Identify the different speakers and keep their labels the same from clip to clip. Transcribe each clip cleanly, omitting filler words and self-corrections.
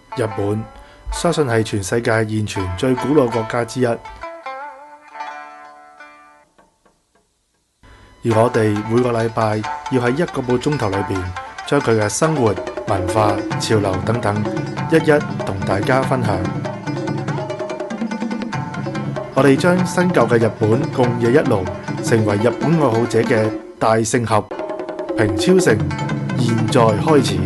Speaker 1: 日本相信係全世界現存最古老國家之一，而我哋每個禮拜要喺1個半鐘頭裏邊，將佢嘅生活、文化、潮流等等，一一同大家分享。我哋將新舊嘅日本共冶一爐，成為日本愛好者嘅大聖合。平超城，現在開始。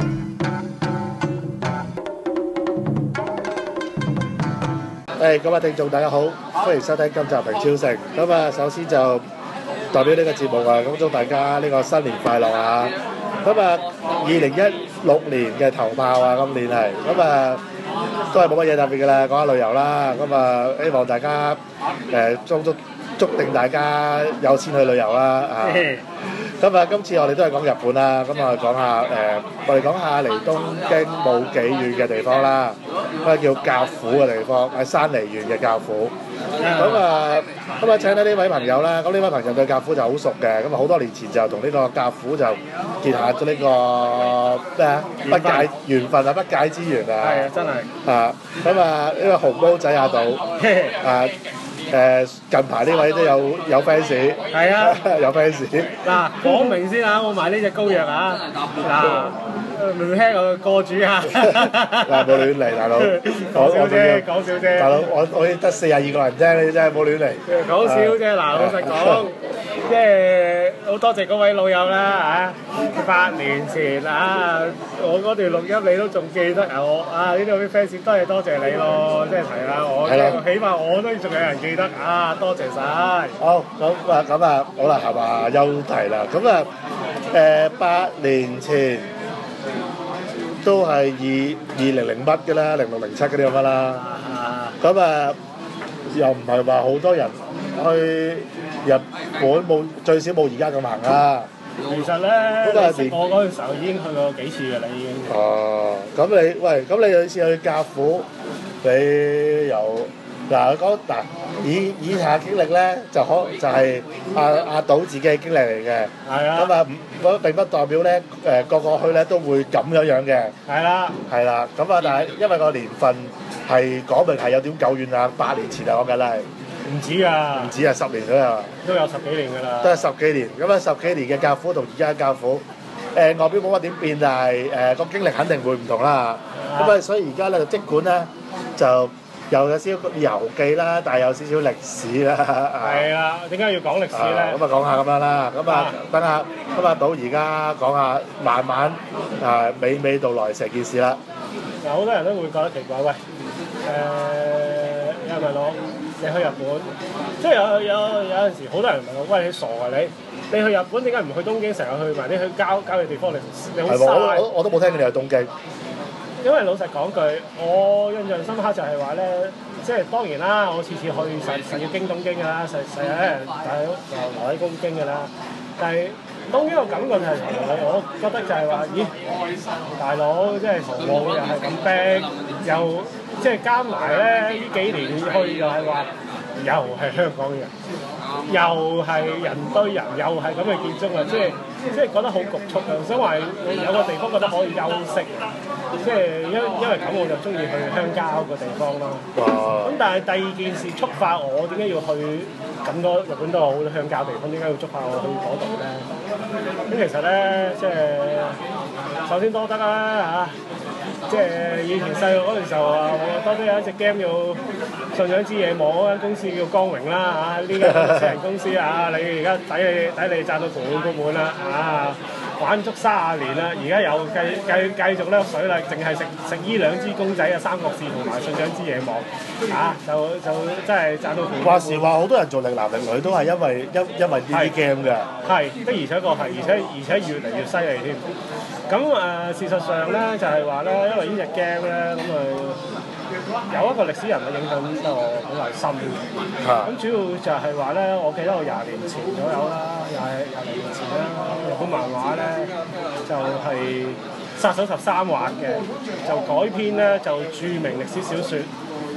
Speaker 1: 各位聽眾大家好，歡迎收聽今集平超城。咁啊，首先就代表呢個節目啊，咁祝大家呢個新年快樂啊！咁啊，2016年嘅頭炮啊，今年係咁啊，都係冇乜嘢特別㗎啦，講下旅遊啦。咁啊，希望大家祝定大家有錢去旅遊啦啊！咁啊，今次我哋都係講日本啦，咁啊講下我哋講下離東京冇幾遠嘅地方啦，嗰個叫甲府嘅地方，喺山梨縣嘅甲府。咁啊請到呢位朋友啦，咁呢位朋友對甲府就好熟嘅，咁啊好多年前就同呢個甲府就結下咗呢個咩啊不解緣分啊，不解之緣啊，
Speaker 2: 係啊，真係
Speaker 1: 啊咁啊呢個紅毛仔阿島啊。近排呢位都有 fans，
Speaker 2: 係啊，
Speaker 1: 有 fans。
Speaker 2: 嗱，講明先啊，我買呢隻膏藥啊，嗱，唔聽我個主啊，
Speaker 1: 嗱冇亂嚟，大佬，
Speaker 2: 講笑啫，講笑啫，
Speaker 1: 大佬，我得42個人啫，你真係冇亂嚟。
Speaker 2: 講笑啫，嗱，老實講，即係好多謝嗰位老友啦嚇，8年前啊，我嗰段錄音你都仲記得啊，我啊呢度啲 fans 多謝你咯，即係提下我，起碼我都仲有人記得啊，多謝晒。好，
Speaker 1: 咁啊，好啦，係嘛，休題啦。咁啊，8年前都係2000乜嘅啦，06、07嗰啲咁嘅啦。咁啊，又唔係話好多人去日本最少冇而家咁行啊。
Speaker 2: 其實咧，我嗰陣時候已經去過幾次㗎啦，已經。
Speaker 1: 哦，咁你有次去甲府，你由嗱講嗱以下經歷咧，就係阿島自己嘅經歷嚟嘅。
Speaker 2: 係啊。
Speaker 1: 咁啊，並不代表咧個個去咧都會咁樣嘅。
Speaker 2: 係啦。
Speaker 1: 係啦，咁啊，但係因為個年份係講明係有點久遠啊，8年前啊講緊係。
Speaker 2: 唔止啊！
Speaker 1: 唔止啊，10年左右。
Speaker 2: 都有10幾年㗎啦。
Speaker 1: 都係10幾年，咁啊10幾年嘅甲府同而家嘅甲府，外表冇乜點變，但係個經歷肯定會唔同啦。咁啊，所以而家咧就即管咧就又有少少遊記啦，但係有少少歷史啦。
Speaker 2: 係啦，點解要講歷史咧？
Speaker 1: 咁啊講下咁樣啦，咁啊等下咁啊到而家講下慢慢娓娓道來成件事啦。
Speaker 2: 嗱，好多人都會覺得奇怪，喂，有人問我你去日本，即係有陣時好多人問我，喂，你傻啊你去日本點解唔去東京成日去埋啲去郊野地方你好嘥？
Speaker 1: 我都冇聽過你去東京。
Speaker 2: 因為老實講句，我印象深刻就係話咧，即係當然啦，我次次去實要經東京㗎啦，實大佬就留喺東京㗎啦。但係東京個感覺就係我覺得就係話，咦，大佬即係服務又係咁逼，又即係加埋咧呢幾年去又係話，又係香港人，又係人堆人，又係咁嘅建築啊！即係覺得好局促啊！想話有個地方覺得可以休息，即係因為咁我就中意去鄉郊個地方咯。咁但係第二件事觸發我點解要去咁多日本都有好多鄉郊地方，點解要觸發我去嗰度咧？咁其實咧，即係首先多得啦嚇，即係以前細個嗰陣時候啊，我多得有一隻 game 叫《信長之野望》，嗰間公司叫光榮啦嚇，呢間私人公司啊，你而家抵你賺到盤滿啦啊！玩足30年啦，而家又繼續甩水啦，淨係食依兩支公仔啊，三國志同埋信長之野望就真係賺到盤滿。話時話好多人做力男力女都係因為呢啲 game 㗎。係的，而且確係，而且越嚟越犀利添。咁事實上咧就係話咧，因為呢隻 game 咧有一個歷史人物影響得我好係深嘅。咁主要就係話咧，我記得我20年前左右啦，20年前啦，日本漫畫咧就係殺手13畫嘅，就改編咧就著名歷史小説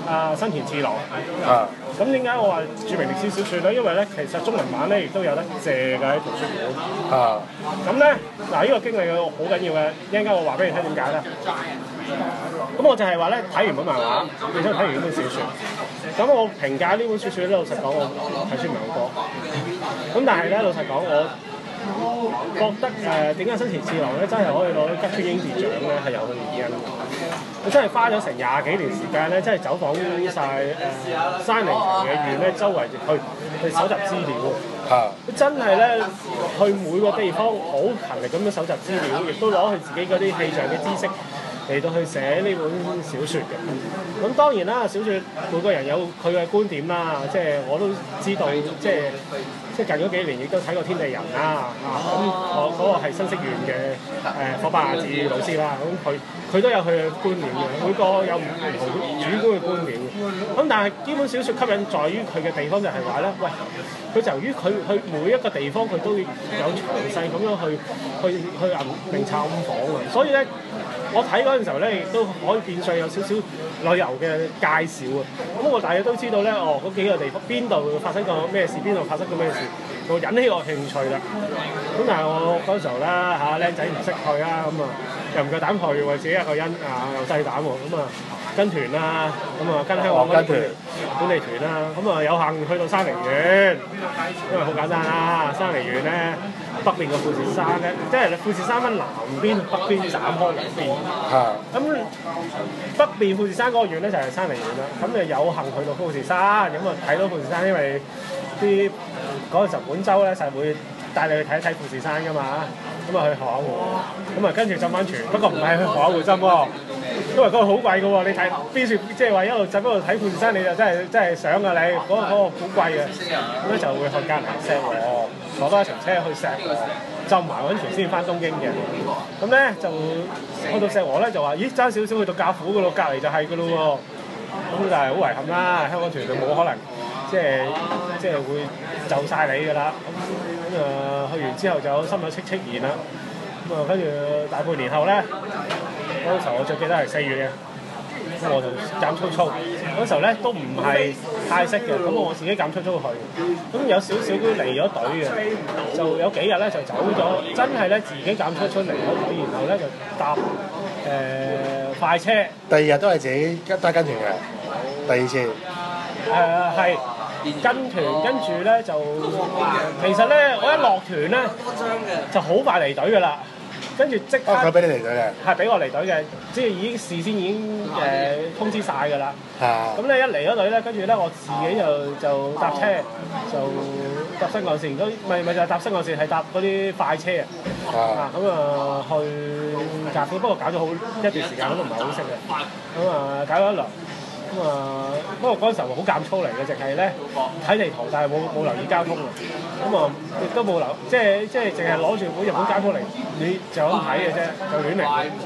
Speaker 2: 新田次郎。
Speaker 1: 啊
Speaker 2: 咁點解我話著名歷史小説咧？因為咧其實中文版咧亦都有得借㗎喺圖書館。
Speaker 1: 啊
Speaker 2: 咁咧嗱，呢個經歷好緊要嘅，一陣間我話俾你聽點解啦。咁我就係話咧，睇完本漫畫，然之後睇完呢本小説。咁我評價呢本小説咧，老實講，我睇書唔係好多。咁但係咧，老實講，我覺得點解新田次郎咧真係可以攞吉川英治獎咧，係有佢原因。佢真係花咗成20幾年時間咧，真係走訪晒山梨嘅縣咧，周圍去搜集資料。佢真係咧去每個地方好勤力咁樣搜集資料，亦都攞佢自己嗰啲氣象嘅知識嚟到去寫呢本小説嘅。咁當然啦，小説每個人有佢嘅觀點啦，即係我都知道，即係近嗰幾年亦都睇過《天地人》啦，咁我嗰個係新潟縣嘅火爆亞子老師啦，咁佢都有佢嘅觀點嘅，每個有唔同主觀嘅觀點嘅。咁但係呢本小説吸引在於佢嘅地方就係話咧，喂，佢就於佢每一個地方佢都有詳細咁樣去明察暗訪嘅，所以咧。我睇嗰陣時候咧，亦都可以變相有少少旅遊嘅介紹啊！咁我大家都知道咧，嗰幾個地方邊度發生過咩事，邊度發生過咩事，就引起我興趣啦。咁但係我嗰時候咧僆仔唔識去啦，咁又唔夠膽去，為自己一個人又細膽喎，咁跟團啦，咁跟香港嗰啲本地團啦，咁有幸去到山梨縣，因為好簡單啦，山梨縣咧。北邊嘅富士山咧，即係富士山分南邊、北邊斬開兩邊。咁北邊富士山嗰個縣咧就係山梨縣啦。咁就有幸去到富士山，咁睇到富士山，因為啲嗰陣時本州咧就會帶你去睇一睇富士山㗎嘛。咁去河口湖，咁跟住浸溫泉。不過唔係去河口湖浸喎，因為嗰個好貴㗎喎。你睇邊處，即係話一路浸一路睇富士山，你就真係想㗎你。嗰個好貴嘅，咁咧就會去隔離石河。坐多一程車去石河浸埋溫泉先翻東京嘅，咁咧就去到石河咧就話，咦爭少少去到甲府嘅咯，隔離就係嘅咯喎，咁但係好遺憾啦，香港團就冇可能即係會就晒你㗎啦，咁去完之後就心有戚戚然啦，咁跟住大半年後咧，嗰陣時候我最記得係4月嘅。咁我就減粗嗰時候咧都唔係太識嘅，咁我自己減粗去，咁有少少都離咗隊嘅，就有幾日咧就走咗，真係咧自己減粗離咗隊，然後咧就搭快車。
Speaker 1: 第二日都係自己跟團嘅，第二次。
Speaker 2: 係跟團，跟住咧就其實咧我一落團咧就好快離隊㗎啦。跟住即刻，
Speaker 1: 佢俾你離隊嘅，
Speaker 2: 係俾我離隊嘅，即係事先已經通知晒㗎啦。咁咧一離咗隊咧，跟住咧我自己就搭車，就搭新幹線，咪就係搭新幹線，係搭嗰啲快車啊。去甲府，不過搞咗好一段時間，我都唔係好識嘅。搞咗一輪。不過嗰陣時候好減粗嚟嘅，淨係咧睇地圖，但係冇留意交通啊。亦都冇留，即係淨係攞住本日本交通嚟，你就咁睇嘅啫，就亂嚟。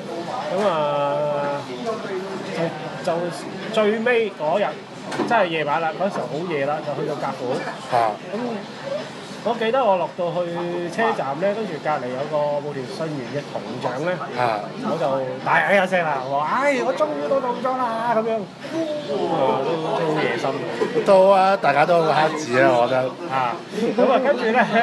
Speaker 2: 就最尾嗰日真係夜晚啦，嗰陣時候好夜啦，就去到甲府。我記得我落到去車站咧，跟住隔離有個武田信玄嘅銅像咧，我就大嗌一聲啦，我話：我終於到咗啦！咁樣，都好野心。
Speaker 1: 都啊，大家都好黑字啊，我覺得。
Speaker 2: 跟住咧，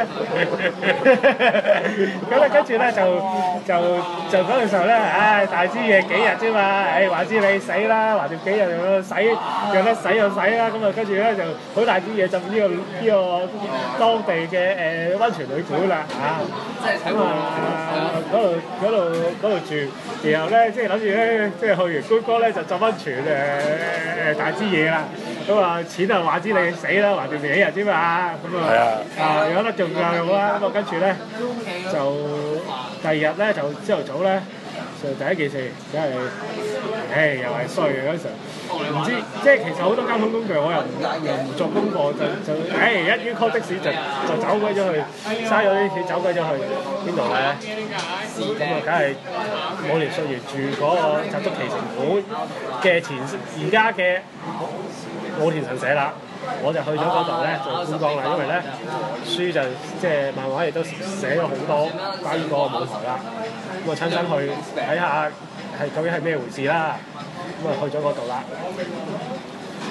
Speaker 2: 跟住咧就嗰陣時候咧，大支嘢幾日啫嘛，話知你死啦，話掂幾日有洗，有得洗就洗啦，咁跟住咧就好大支嘢浸呢個當地嘅溫泉旅館啦嗰度住，然後咧即係諗住咧，即係去完觀光咧就浸溫泉大支嘢啦，錢啊話知你死啦，話掂幾日啫嘛，有得做就用啦，跟住咧就第二日咧就朝頭早咧就第一件事梗係又係衰嘅嗰陣時候，唔知即係其實好多交通工具我又唔做功課，一於 call 的士就走鬼咗去，嘥咗啲錢走鬼咗去邊度咧？梗係武田信玄住嗰個集竹崎城館嘅而家嘅武田神社啦。我就去咗嗰度咧做觀光啦，因為咧書就即係漫畫亦都寫咗好多關於嗰個舞台啦，咁親身去睇下究竟係咩回事啦，咁去咗嗰度啦。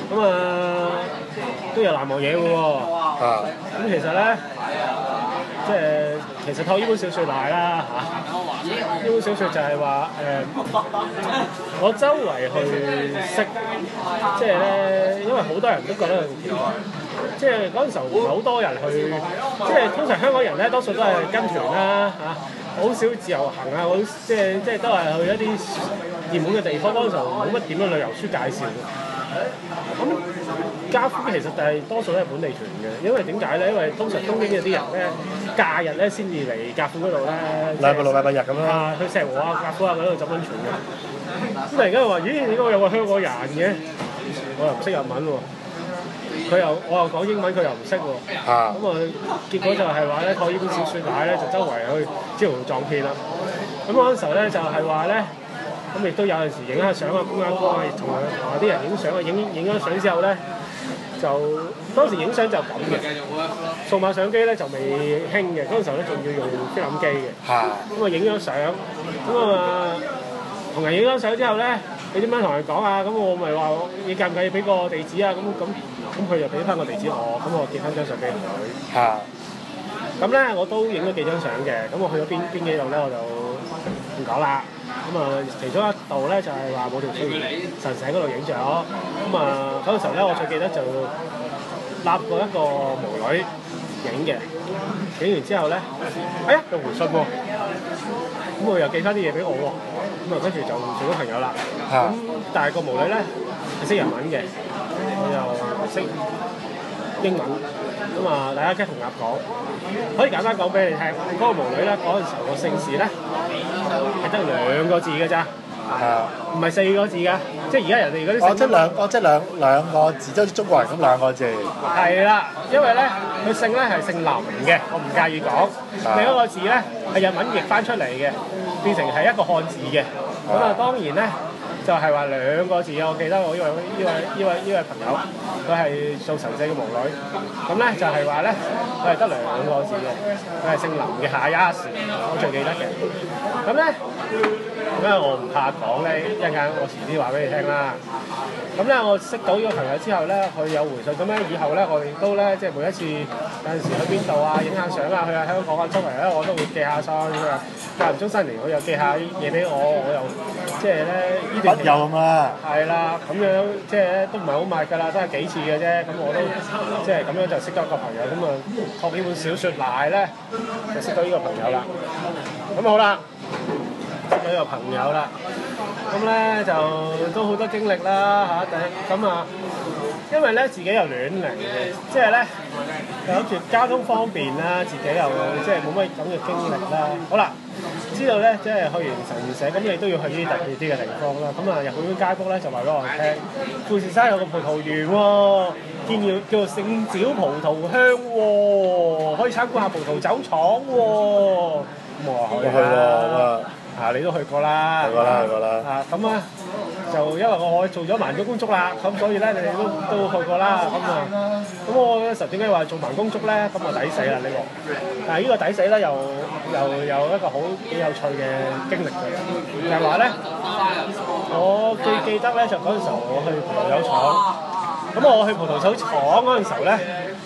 Speaker 2: 咁都有難忘嘢嘅喎。咁其實咧，即係其實託呢本小説嚟啦嚇。呢本小説就係話我周圍去識，即係咧，因為好多人都覺得佢奇怪，即係嗰陣時候唔係好多人去，即係通常香港人咧多數都係跟團啦嚇，好少自由行啊，好即係都係去一啲熱門嘅地方，嗰陣時候冇乜點樣旅遊書介紹。咁家夫其實就係多數都係本地團嘅，因為點解咧？因為通常東京有啲人咧假日咧先至嚟甲府嗰度咧，
Speaker 1: 禮拜日咁啦。
Speaker 2: 去石湖啊、甲府啊嗰度浸溫泉嘅。咁突然間話：咦，點解有個香港人嘅？我又唔識日文喎。我又講英文，佢又唔識喎。咁結果就係話咧，託呢本小説帶咧，就周圍去招搖撞騙啦。咁嗰陣時候咧，就係話咧。咁亦都有陣時影下相啊、觀下光啊，同啲人影相啊，影咗相之後咧，就當時影相就咁嘅，數碼相機咧就未興嘅，嗰陣時候咧仲要用菲林機嘅。咁啊影咗相，咁啊同人影咗相之後咧，你點樣同人講啊？咁我咪話你介唔介意俾個地址啊？咁佢就俾翻個地址我，咁我寄翻張相俾佢。咁咧我都影咗幾張相嘅，咁我去咗邊幾度咧我就唔講啦。咁其中一度咧就係話冇條樹神社嗰度影咗。咁嗰陣時候咧，我最記得就立過一個巫女影嘅，影完之後咧，有回信喎。咁佢又寄翻啲嘢俾我喎。咁跟住就做咗朋友啦。咁但係個巫女咧係識日文嘅，我又識英文。咁大家雞同鴨講，可以簡單講俾你聽。嗰個巫女咧嗰陣時候個姓氏咧係得2個字嘅咋，唔係4個字㗎。即係而家人哋嗰啲
Speaker 1: 即係兩個字，即係好似中國人咁2個字。係
Speaker 2: 啦，因為咧佢姓咧係姓林嘅，我唔介意講。另一個字咧係日文譯翻出嚟嘅，變成係一個漢字嘅。咁當然咧。就係話2個字啊！我記得我呢位朋友，佢係做神社嘅巫女，咁咧就係話咧，佢係得2個字嘅，佢係姓林嘅夏亞士，我最記得嘅。咁咧，因為我唔怕講咧，一陣間我遲啲話俾你聽啦。咁咧，我識到呢個朋友之後咧，佢有回信，咁咧以後咧，我哋都咧即係每一次有陣時去邊度啊，影下相啊，去下香港啊，周圍咧我都會寄下相。間唔中新年佢又寄下嘢俾我，我又即係咧呢段。
Speaker 1: 有咁啦。係
Speaker 2: 啦，咁樣即係都唔係好密㗎啦，都係幾次嘅啫。咁我都即係咁樣就識咗一個朋友，咁託呢本小説嚟咧，就識到呢個朋友啦。咁好啦，識咗呢個朋友啦。咁咧就都好多經歷啦嚇，咁因為咧自己又亂嚟嘅，即係咧又諗住交通方便啦，自己又即係冇乜咁嘅經歷啦。好啦，知道咧即係去完神社，咁你都要去呢啲特別啲嘅地方啦。咁日本街坊咧就話俾我聽，富士山有個葡萄園喎，叫做聖沼葡萄香喎，可以參觀下葡萄酒廠喎。咁我話去啦。你都去過啦。去過啦。就因為我做咗盲公竹啦，咁所以咧你哋都去過啦。咁我嗰陣時點解話做盲公竹咧？咁抵死啦呢個。但係呢個抵死咧又有一個好幾有趣嘅經歷嘅，就係話咧，我最記得咧就嗰陣時候我去葡萄酒廠。咁我去葡萄酒廠嗰陣時候咧，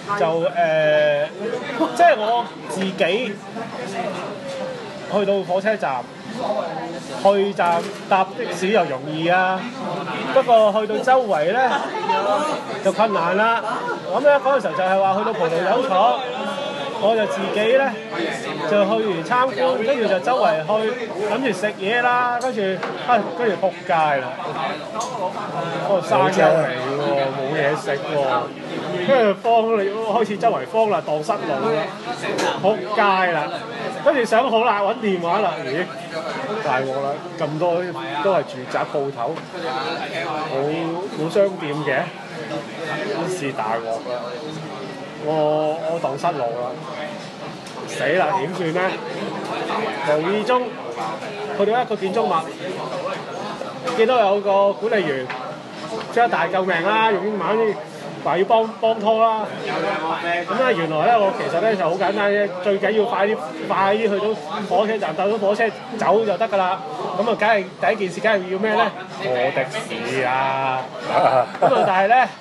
Speaker 2: 就即係我自己去到火車站。去站搭的士又容易啊，不過去到周圍咧就困難啦。咁咧嗰陣時候就係話去到葡萄酒廠，我就自己咧就去完參觀，跟住就周圍去諗住食嘢啦，跟住仆街啦，嗰個山丘嚟喎，冇嘢食喎，跟住開始周圍慌啦，蕩失路啦，仆街啦。跟住想好啦，揾電話啦，咦，大鑊啦！咁多都係住宅鋪頭，冇商店嘅，是大鑊啦！我蕩失路啦，死啦！點算咧？無意中去到一個建築物，見到有個管理員即刻大救命啦，用英文話要幫拖啦。咁咧原來咧我其實咧就好簡單啫，最緊要快啲去到火車站，搭到火車走就得㗎啦。咁梗係第一件事，梗係要咩咧？坐的士啊！但係咧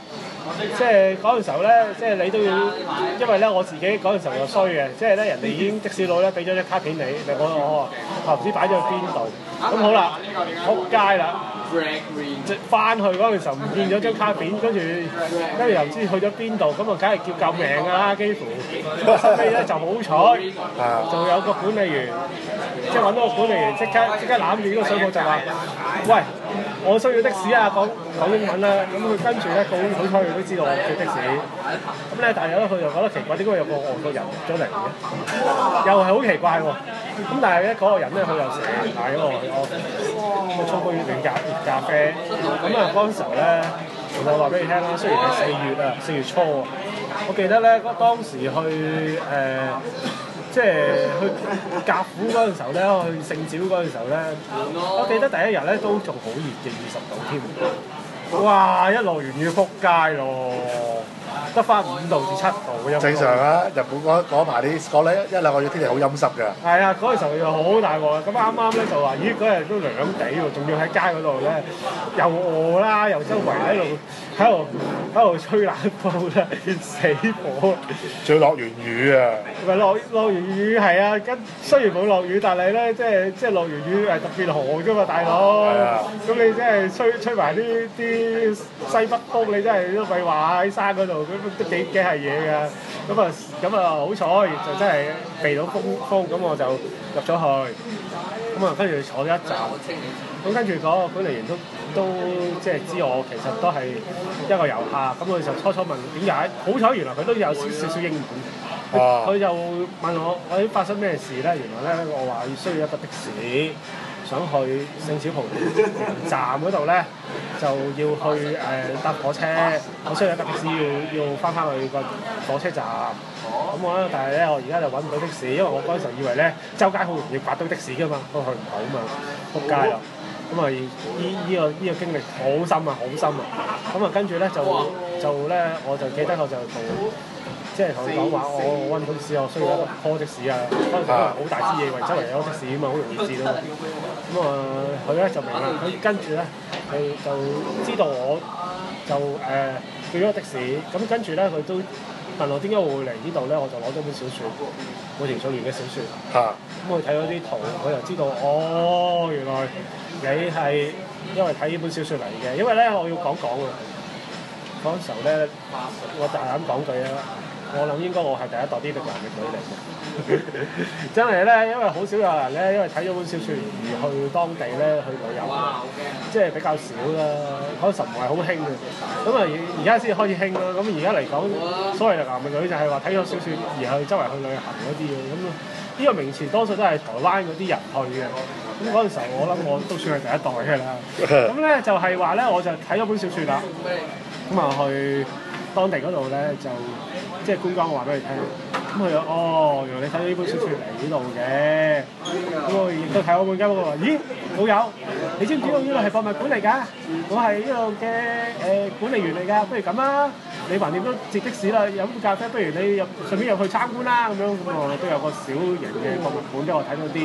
Speaker 2: 即係嗰陣時候咧，即係你都要，因為咧我自己嗰陣時候又衰嘅，即係咧人哋已經的士佬咧俾咗張卡片你，我唔知擺咗去邊度，咁好啦，撲街啦！即翻去嗰陣時候唔見咗張卡片，跟住又唔知去咗邊度，咁啊梗係叫救命㗎啦，幾乎。後尾咧就好彩，就有個管理員，即係揾到個管理員，即刻攬住呢個水泡就話：喂，我需要的士啊！講英文啦。咁佢跟住咧，好彩佢都知道我叫的士。咁咧，但係咧佢就覺得奇怪，點解有個外國人入咗嚟嘅？又係好奇怪喎。咁但係咧嗰個人咧，佢又成日嗌我沖杯暖咖啡。咁啊嗰陣時候咧，其實我話俾你聽啦，雖然係4月初啊，我記得咧當時去即係去甲府嗰陣時候咧，去聖沼嗰陣時候咧，我記得第一日咧都仲好熱嘅20度添。哇！一落完雨撲街咯，得翻5度至7度。
Speaker 1: 正常啊，日本嗰排啲1-2個月天氣好陰濕㗎。
Speaker 2: 係啊，嗰陣時候又好大鑊，咁啱咧就話，咦嗰日都涼地喎，仲要喺街嗰度咧，又餓啦，又周圍喺度吹冷風啦，死火！
Speaker 1: 仲要落完雨啊！
Speaker 2: 咪落完雨係啊，雖然冇落雨，但係咧即係落完雨係特別寒㗎嘛，大佬。係啊。咁你真係吹埋啲西北風，你真係都咪話喺山嗰度，都幾係嘢㗎。咁啊好彩就真係避到風，咁我就入咗去。咁啊跟住坐咗一站，咁跟住嗰個管理員都即係知我其實都係一個遊客，咁佢就初問點解，好彩原來佢都有少少英文，佢就問我發生咩事咧？原來咧我話需要一個的士，想去聖小蒲站嗰度咧，就要去搭火車，我需要一架的士要翻去個火車站。咁但係咧我而家就揾唔到的士，因為我嗰陣時候以為咧周街好容易刮到的士㗎嘛，都去唔到嘛，仆街啦！咁啊依個經歷好深啊，咁啊跟住咧就咧我就記得我就即係同佢講話，我揾唔到的士，我需要一個 call 的士啊！嗰陣時好大支嘢，圍周圍有的士啊嘛，好容易知到。咁佢咧就明啦，佢跟住咧佢就知道我就叫咗個的士，咁跟住咧佢都問我點解會嚟呢度咧，我就攞咗本小説，武田信玄嘅小説。咁佢睇咗啲圖，佢就知道原來你係因為睇呢本小説嚟嘅，因為咧我要講啊，嗰陣時候咧我大膽講句啊。我諗應該我係第一代啲力男力女嚟嘅，真係咧，因為好少有人咧，因為睇咗本小説而去當地咧去旅遊，即係比較少啦。嗰陣唔係好興嘅，咁啊而家先開始興啦。咁而家嚟講，所謂力男力女就係話睇咗小説而去周圍去旅行嗰啲嘅。咁呢個名詞多數都係台灣嗰啲人去嘅。咁嗰陣時候我諗我都算係第一代嘅啦。咁咧就係話咧，我就睇咗本小説啦，咁啊去當地嗰度咧就。即係官方話俾佢聽，咁佢原來你睇到呢本小説嚟呢度嘅，咁我亦都睇我本間，我話咦老友，你知唔知道呢度係博物館嚟㗎？我係呢度嘅管理員嚟㗎，不如咁啦，你橫掂都接的士啦，飲杯咖啡，不如你順便入去參觀啦，咁我都有個小型嘅博物館俾我睇到啲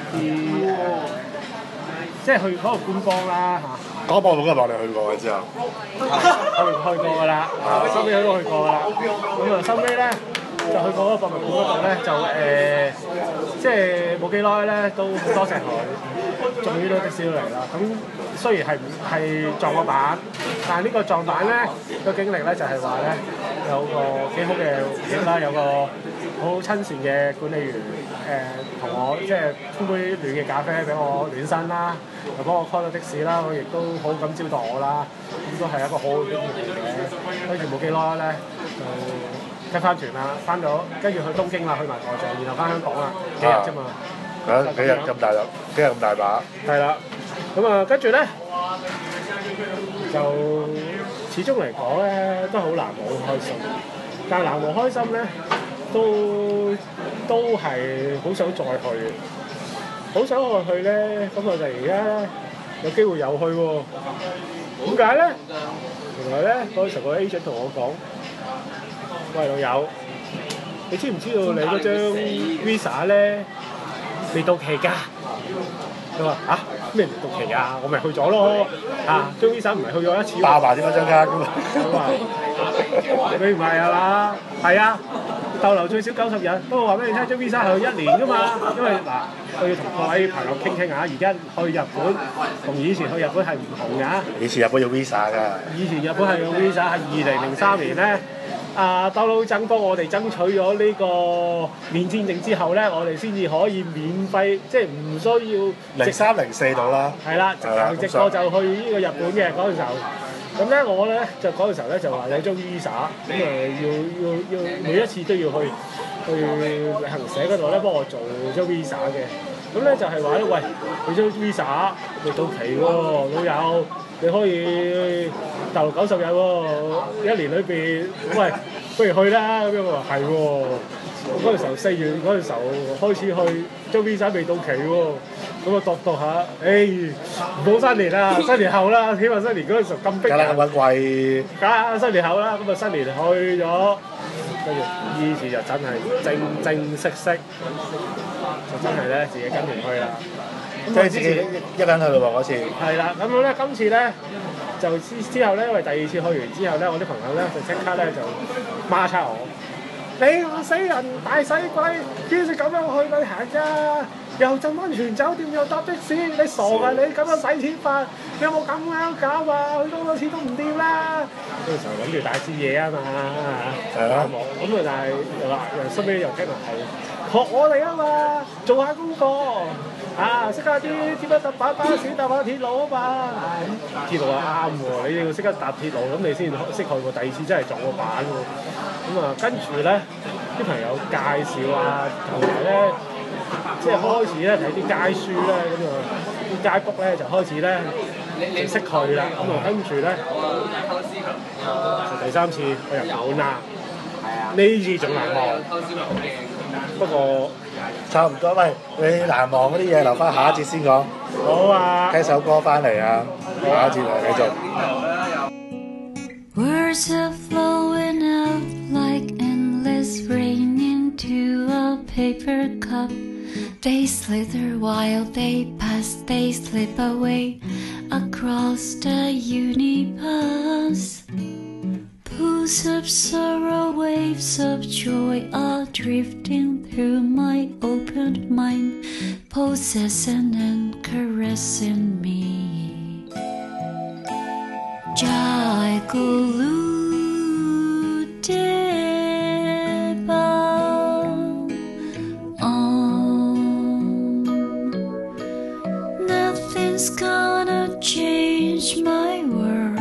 Speaker 2: 即係去嗰個觀光啦嚇。
Speaker 1: 嗰個博物館係我哋去過嘅之後，
Speaker 2: 去過㗎啦，收尾都去過㗎啦。咁啊收尾咧就去過嗰個博物館嗰度咧，就即係冇幾耐咧都好多謝佢，仲遇到的士嚟啦。咁雖然係撞過板，但係呢個撞板咧個經歷咧就係話咧有個幾好嘅回憶啦，有個好親善嘅管理員同我即係沖杯暖嘅咖啡俾我暖身啦，又幫我 call 咗的士啦，佢亦都好咁招待我啦，咁都係一個好好嘅經驗嚟嘅。跟住冇幾耐咧就跟翻團啦，翻咗跟住去東京啦，去埋外場，然後翻香港啦，幾日啫嘛。
Speaker 1: 幾日咁大把。係
Speaker 2: 啦，咁啊跟住咧就始終嚟講咧都好難忘開心，但係難忘開心咧都係好想再去，好想再去咧。咁我哋而家有機會又去喎，點解咧？原來咧嗰時個 agent 同我講：喂老友，你知唔知道你嗰張 visa 咧未到期㗎？佢話嚇咩未到期啊？我咪去咗咯嚇，張 visa 唔係去咗一次。
Speaker 1: 爆埋點解張卡㗎嘛？
Speaker 2: 佢話你唔係係嘛？係啊，逗留最少90日。不過話俾你聽，張 visa 係1年㗎嘛，因為嗱，我要同各位朋友傾下，而家去日本同以前去日本係唔同㗎。
Speaker 1: 以前日本要 visa 㗎。
Speaker 2: 以前日本係用 visa，係2003年咧。兜佬爭幫我哋爭取咗呢個免簽證之後咧，我哋先至可以免費，即係唔需要
Speaker 1: 0304度啦。
Speaker 2: 係啦，直過就去呢個日本嘅嗰陣時候。咁咧我咧就嗰陣時候咧就話有張 visa，咁要每一次都要去旅行社嗰度咧幫我做張 visa 嘅。咁咧就係話咧，喂，你張 visa 未到期喎，老友。你可以逗留90日喎，1年裏邊，喂，不如去啦咁樣喎，係喎。嗰陣時候4月嗰陣時候開始去，張 visa 未到期喎，咁啊度下，唔好新年啦，新年後啦，起碼新年嗰陣時候咁逼人。
Speaker 1: 梗係咁貴。
Speaker 2: 梗新年後啦，咁啊新年去咗，跟住依次就真係正式，就真係咧自己跟團去啦。
Speaker 1: 即係自己一個人去咯喎嗰次。係
Speaker 2: 啦，咁樣咧，今次咧就之後咧，因為第2次去完之後咧，我啲朋友咧就即刻咧就孖叉我，你個死人大使鬼，邊識咁樣去旅行㗎？又浸溫泉酒店又搭的士，你傻㗎？你咁樣使錢法，你有冇咁樣搞啊？去多次都唔掂啦！嗰陣時候諗住帶支嘢啊嘛，
Speaker 1: 係啊。
Speaker 2: 咁啊，但係又收尾又聽話係學我哋啊嘛，做下功課。識下啲點樣搭巴士、搭下鐵路啊嘛，鐵路啊啱喎，你要識得搭鐵路，咁你先識去喎。第2次真係撞個板喎。咁啊，跟住咧啲朋友介紹啊，同埋咧即係開始咧睇啲街書咧，咁啊啲街book咧就開始咧就識去啦。咁啊跟住咧就第3次去日本啦。呢次仲難忘，不過。
Speaker 1: 差唔多，喂，你難忘嗰啲嘢留翻下一節先講。
Speaker 2: 好啊。
Speaker 1: 聽首歌翻嚟啊，下一節嚟繼續。
Speaker 3: Words are flowing out like endless rain into a paper cup. They slither while they pass, they slip away across the universe. Pools of sorrow, waves of joy are drifting through my opened mind, possessing and caressing me. Jai Guru Deva Nothing's gonna change my world.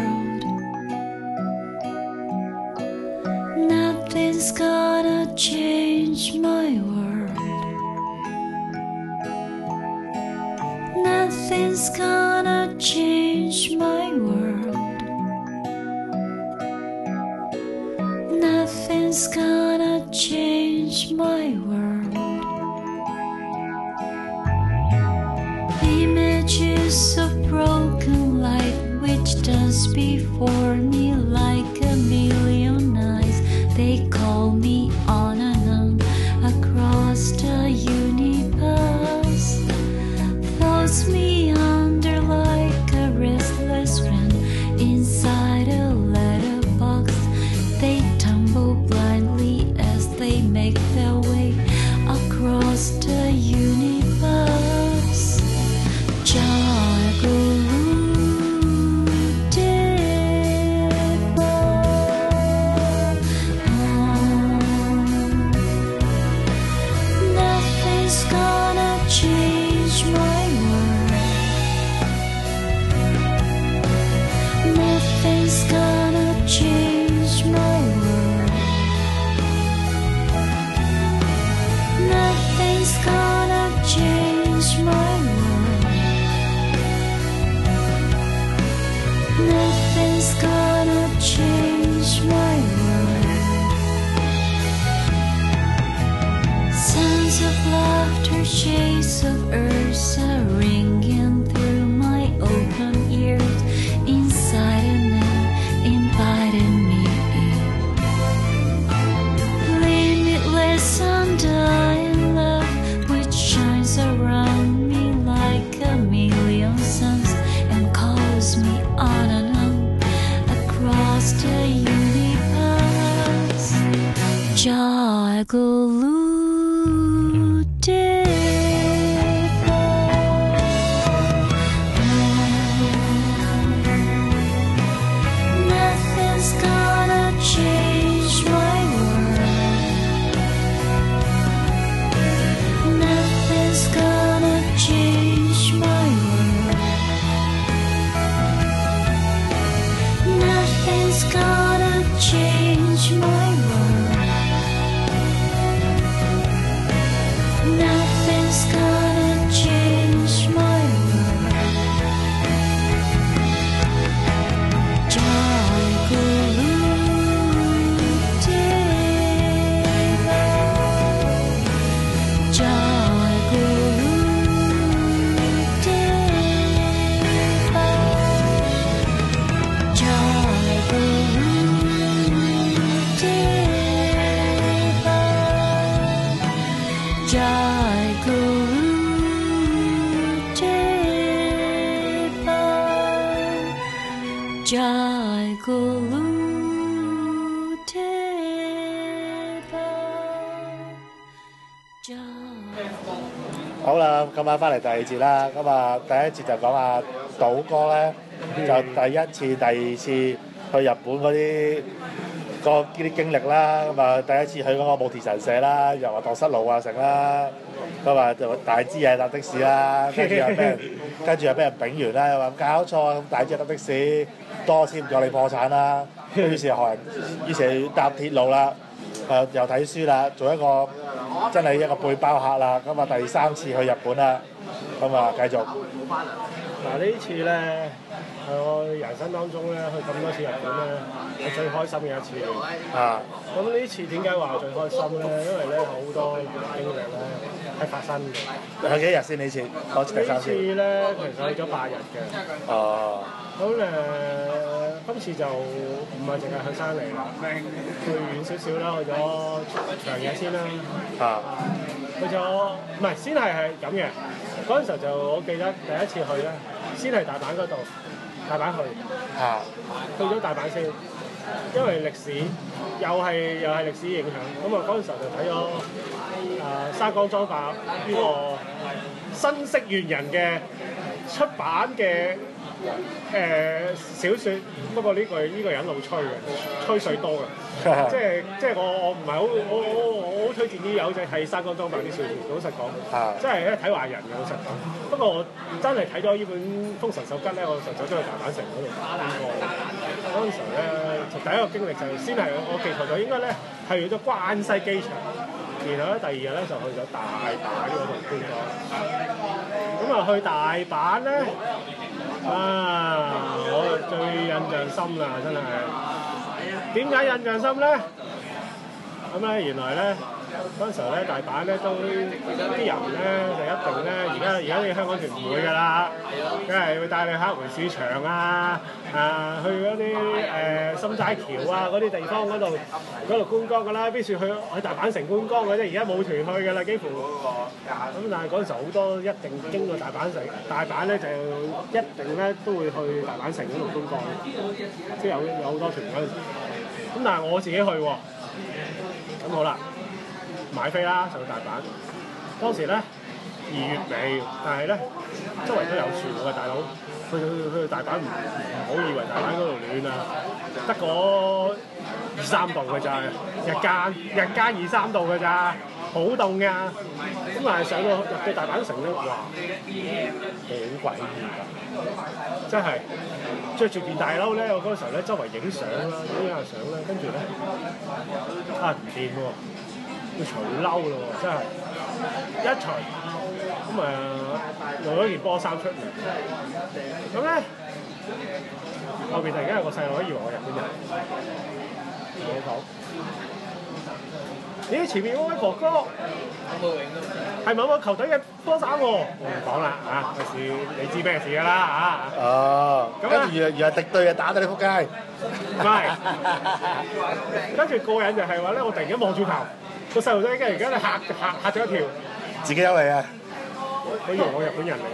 Speaker 3: Nothing's gonna change my world. Nothing's gonna change my world. Nothing's gonna change my world. Images of broken light which dance before me like a million eyes. They call me on and on across the universe. Floats me under like a restless wind inside a letterbox. They tumble blindly as they make their way across the universe. Jai Guru change my world. Nothing's gonna change my world. Nothing's gonna change my world. Nothing's gonna change my world. Sounds of laughter, shades of earth are ringing through my open ears, inside and out, inviting me. Limitless undying love, which shines around me like a million suns and calls me on and on across the universe. Nothing's gonna change my world. Nothing's gonna change my world. Nothing's gonna change my world. Nothing's gonna change my world. Jai Guru Deva, Jai Guru Deva, Jai Guru Deva, Jai Guru Deva, Jai Guru Deva, Jai
Speaker 1: 好啦，今晚翻嚟第二節啦。咁啊，第一節就講下賭哥咧，就第一次、第二次去日本嗰啲經歷啦。咁啊，第一次去嗰個武田神社啦，又話蕩失路啊成啦。咁啊，就大支嘢搭的士啦，跟住又俾人丙完啦，又話搞錯啊，咁大支搭的士多錢唔夠你破產啦。於是學人，於是搭鐵路啦，又睇書啦，做一個真係一個背包客啦。咁啊，第三次去日本啦，咁啊繼續。
Speaker 2: 嗱呢次咧係我人生當中咧去咁多次日本咧係最開心嘅一次嚟。
Speaker 1: 啊，
Speaker 2: 咁呢次點解話最開心咧？因為咧好多經歷咧係發生嘅。
Speaker 1: 去幾日先呢次？我第三
Speaker 2: 呢次
Speaker 1: 次。
Speaker 2: 咧其實去咗8日嘅。
Speaker 1: 哦，
Speaker 2: 咁今次就唔係淨係去山嚟啦，去遠少少啦，去咗長野先啦。
Speaker 1: 啊，
Speaker 2: 去咗唔係先係咁嘅。嗰陣時候就我記得第一次去咧，先係大阪嗰度，大阪去咗大阪先，因為歷史又係歷史影響。咁啊嗰陣時候就睇咗山岡莊法呢個新式猿人嘅出版嘅小説，不過呢個人老吹嘅，吹水多嘅，即係我唔係好我好推薦啲友仔睇山岡莊法啲小説，老實講，真係咧睇壞人嘅老實講。不過我真係睇咗呢本《豐臣秀吉》咧，我就走咗去大阪城嗰度打邊個。嗰陣時候咧，就第一個經歷就先係我記錯咗，應該咧係去咗關西機場，然後咧第二日咧就去咗大阪嗰度觀光。咁啊去大阪咧。我最印象深啦，真係。點解印象深咧？咁咧原來咧嗰陣時候咧，大阪咧都啲人咧就一定咧，而家你香港團唔會㗎啦，梗係會帶你去黑門市場啊，去嗰啲心齋橋啊嗰啲地方嗰度觀光㗎啦，邊處去大阪城觀光嘅啫，而家冇團去㗎啦，幾乎。咁但係嗰陣時候好多一定經過大阪城，大阪咧就一定咧都會去大阪城嗰度觀光，即係有好多團嗰陣時。咁但係我自己去喎，咁好啦。買飛啦，上大阪。當時咧2月尾，但係咧周圍都有樹嘅大佬。去大阪唔好以為大阪嗰度暖啊，得個2-3度嘅咋，日間2-3度嘅咋，好凍㗎。咁但係上到入到大阪城咧，哇，好鬼熱㗎，真係着住件大褸咧，我嗰時候咧周圍影相啦，影下相啦，跟住咧唔掂喎。要除褸咯喎，真係一除咁露咗件波衫出嚟，咁咧後邊突然間有個細路以為我日本人，我講：咦，前面嗰位哥哥係某個球隊嘅波衫喎，我唔講啦嚇，費事你知咩事㗎啦嚇。
Speaker 1: 哦，跟住原來敵對啊，打到你仆街。
Speaker 2: 唔係，跟住過癮就係話咧，我突然間望轉頭。個細路仔而家嚇咗一跳，
Speaker 1: 自己有嚟啊！
Speaker 2: 佢以為我日本人嚟，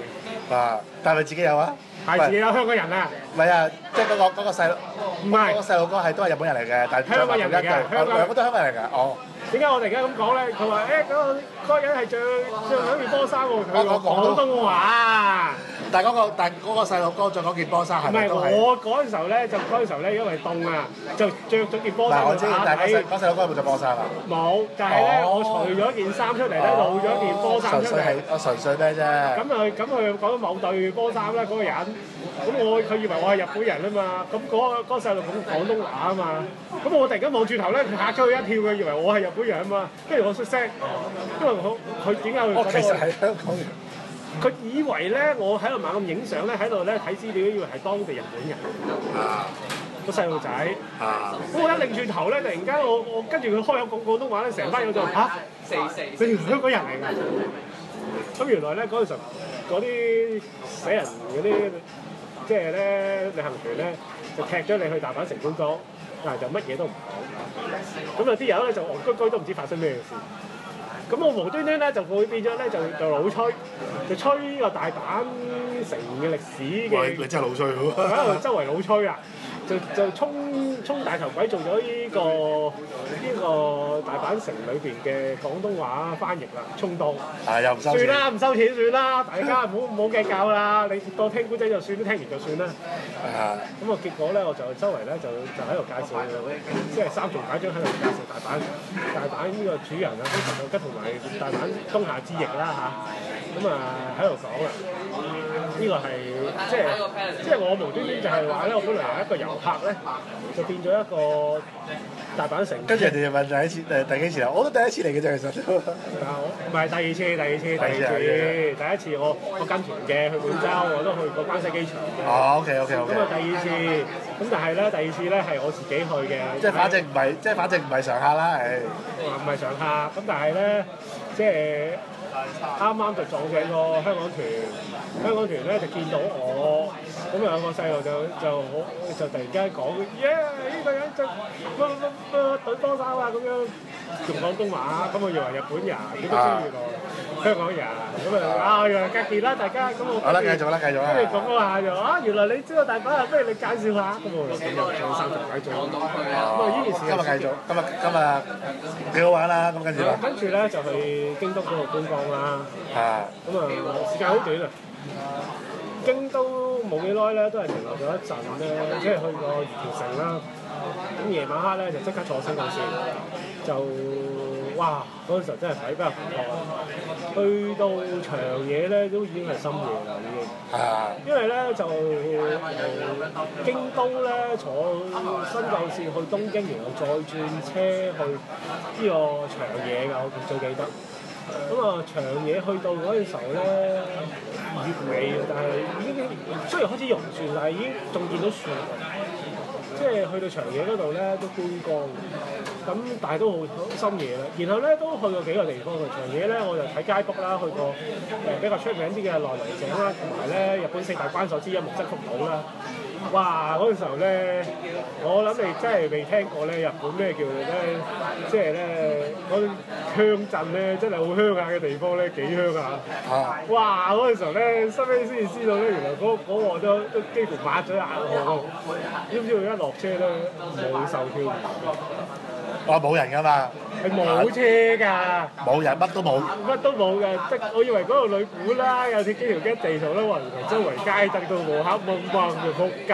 Speaker 1: 啊！但係咪自己有啊？
Speaker 2: 係自己有香港人啊？
Speaker 1: 唔係啊，即係嗰個細路，
Speaker 2: 唔係
Speaker 1: 嗰個細路哥係都係日本人嚟嘅，但係
Speaker 2: 香港人嚟嘅香港
Speaker 1: 兩個都係香港人嚟㗎。哦，
Speaker 2: 點解我突然間咁講咧？佢話嗰個人係着兩件波衫喎，佢講廣東話。
Speaker 1: 但係嗰個細路哥着嗰件波衫係
Speaker 2: 唔係
Speaker 1: 咪都係？
Speaker 2: 我嗰陣時候咧，因為凍啊，就着咗件波衫
Speaker 1: 我知，但係
Speaker 2: 底。
Speaker 1: 嗰細路哥有冇着波衫啊？
Speaker 2: 冇，但係咧，我除咗件衫出嚟咧，露咗件波衫出嚟。
Speaker 1: 純粹咩啫？
Speaker 2: 咁佢講某隊波衫啦，嗰個人。咁佢以為我係日本人啊嘛，咁嗰個細路講廣東話啊嘛，咁我突然間望轉頭咧，佢嚇咗佢一跳嘅，以為我係日本人啊嘛，跟住我出聲，因為佢點解會覺得
Speaker 1: 其實係香港人。
Speaker 2: 佢以為咧，我喺度猛咁影相咧，喺度咧睇資料，以為係當地日本人。個細路仔。咁我一擰轉頭咧，突然間我跟住佢開口講廣東話咧，成班友就嚇你係香港人嚟㗎。咁原來咧嗰陣時嗰啲死人嗰啲，即係咧旅行團咧就踢咗你去大阪城觀光，但係就乜嘢都唔講。咁有啲友咧就戇居居都唔知發生咩事。咁我無端端咧就會變咗咧就老吹，就吹呢個大阪城嘅歷史嘅。
Speaker 1: 你真係老吹喎！
Speaker 2: 喺度周圍老吹啊！就衝大頭鬼做咗呢個大阪城裏邊嘅廣東話翻譯啦，衝到。
Speaker 1: 又唔收錢。
Speaker 2: 算啦，唔收錢算啦，大家唔好計較啦，你當聽古仔就算，聽完就算啦。咁結果咧，我就周圍咧就喺度介紹，即係三重擺張喺度介紹大阪呢個主人啊，豐臣秀吉同埋大阪冬夏之役啦嚇。咁喺度講啦，呢個係即係我無端端就係話咧，我本來係一個遊客咧，就變咗一個大阪城。
Speaker 1: 跟住人哋就問第幾次啊？我都第一次嚟嘅啫，其實。
Speaker 2: 唔係第二次，第一次我跟團嘅去滿洲，我都去過關西機場嘅。
Speaker 1: 哦，OK。
Speaker 2: 咁第二次，咁但係咧第二次咧係我自己去嘅。
Speaker 1: 即係反正唔係常客啦，誒。
Speaker 2: 唔係常客，咁但係咧即係。啱啱就撞正個香港團咧就見到我，咁有個細路就突然間講呢個人就隊波衫啊咁樣，用廣東話，咁我以為日本人，點知原來香港人，咁原來隔結啦大家，咁我好啦，繼續啦。跟住講下就原來你知道大阪啊，不如你介紹下，咁我就做三重擺做。咁呢件事今日繼續，今日幾好玩啦，咁跟住啦。跟住咧就去京都嗰度觀光啦。咁時間好短啊。京都冇幾耐咧，都係停留咗一陣咧，即係去過羽田城啦。咁夜晚黑咧就即刻坐新幹線，就哇嗰陣時候真係睇比較唔錯。去到長野咧都已經係深夜啦，已經。因為咧就京都咧坐新幹線去東京，然後再轉車去呢個長野㗎，我最記得。長野去到嗰陣時候咧，月尾但係已經雖然開始融雪，但係已經仲見到雪。即係去到長野嗰度咧都觀光，咁但係都好深夜啦。然後咧都去過幾個地方嘅長野咧，我就睇街 book 啦，去過比較出名啲嘅奈良井啦，同埋咧日本四大關所之一木則谷島啦。哇！嗰陣時候咧，我諗你真係未聽過咧，日本咩叫咧，即係咧嗰鄉鎮咧，真係好鄉下嘅地方咧，幾鄉下。哇！嗰陣時候咧，收尾先至知道咧，原來嗰個都幾乎抹咗眼喎。知唔知佢一落車咧冇售票員？
Speaker 1: 冇人㗎嘛。
Speaker 2: 係冇車㗎。冇
Speaker 1: 人，乜都冇。
Speaker 2: 乜都冇㗎，即我以為嗰度旅館啦，有幾條街地圖咧，話原來周圍街燈都冇黑掹掹嘅仆街。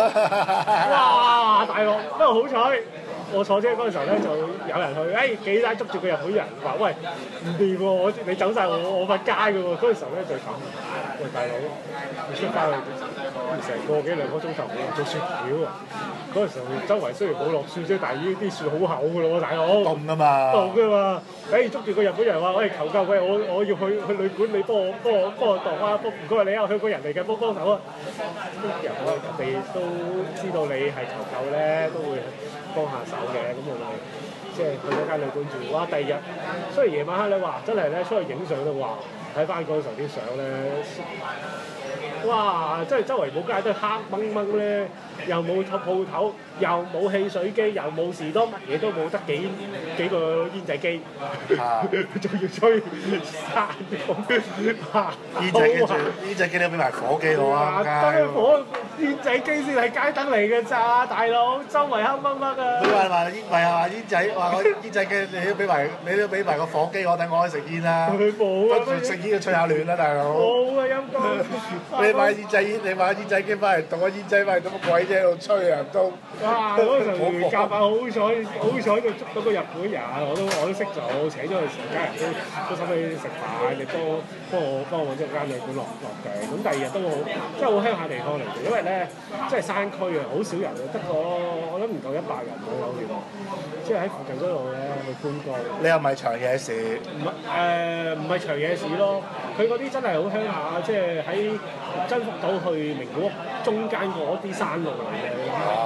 Speaker 2: 哇！大鑊，不過好彩。我坐車嗰陣時候咧，就有人去，幾大捉住個日本人，話喂唔掂喎，你走晒我瞓街嘅喎。嗰陣時候咧就咁，喂大佬，你出翻去成個幾兩個鐘頭做雪條啊！嗰陣時候周圍雖然冇落雪啫，但係啲雪好厚嘅咯喎，大佬。凍啊嘛。凍㗎嘛！捉住個日本人話，喂求救，喂我要去旅館，你幫我度啊！唔該你啊，香港人嚟嘅，幫手啊！人哋都知道你係求救咧，都會幫下手嘅，咁我咪即係去咗間旅館住。哇！第二日雖然夜晚黑咧，哇！真係咧出去影相都哇，睇翻嗰陣時啲相咧，哇！真係周圍冇街都黑掹掹咧， 又冇鋪頭，又冇汽水機，又冇士多，乜嘢都冇，得幾個煙仔機，仲要吹散
Speaker 1: 煙仔機煙仔機都俾埋火機我啊！
Speaker 2: 得火煙仔機先係街燈嚟嘅咋，大佬周圍黑乜乜啊！
Speaker 1: 你話煙仔話個煙仔機你都俾埋個火機我，等我可以食煙啦。
Speaker 2: 冇啊！
Speaker 1: 跟住食煙要吹下暖啦，大佬。
Speaker 2: 冇啊陰公！
Speaker 1: 你買煙仔機翻嚟，當個煙仔翻嚟，做乜鬼啫？喺度吹啊都。
Speaker 2: 哇！嗰陣時夾下好彩就捉到個日本人，我都識做，請咗佢成家人都收尾食飯，亦都幫我揾咗間旅館落地。咁第二日都好，真係好鄉下地方嚟嘅，因為咧即係山區啊，好少人啊，得我諗唔夠100人左右原來，即係喺附近嗰度咧去觀光。
Speaker 1: 你又唔係長野市？
Speaker 2: 唔係長野市咯，佢嗰啲真係好鄉下，即係喺真福島去名古屋中間嗰啲山路嚟嘅。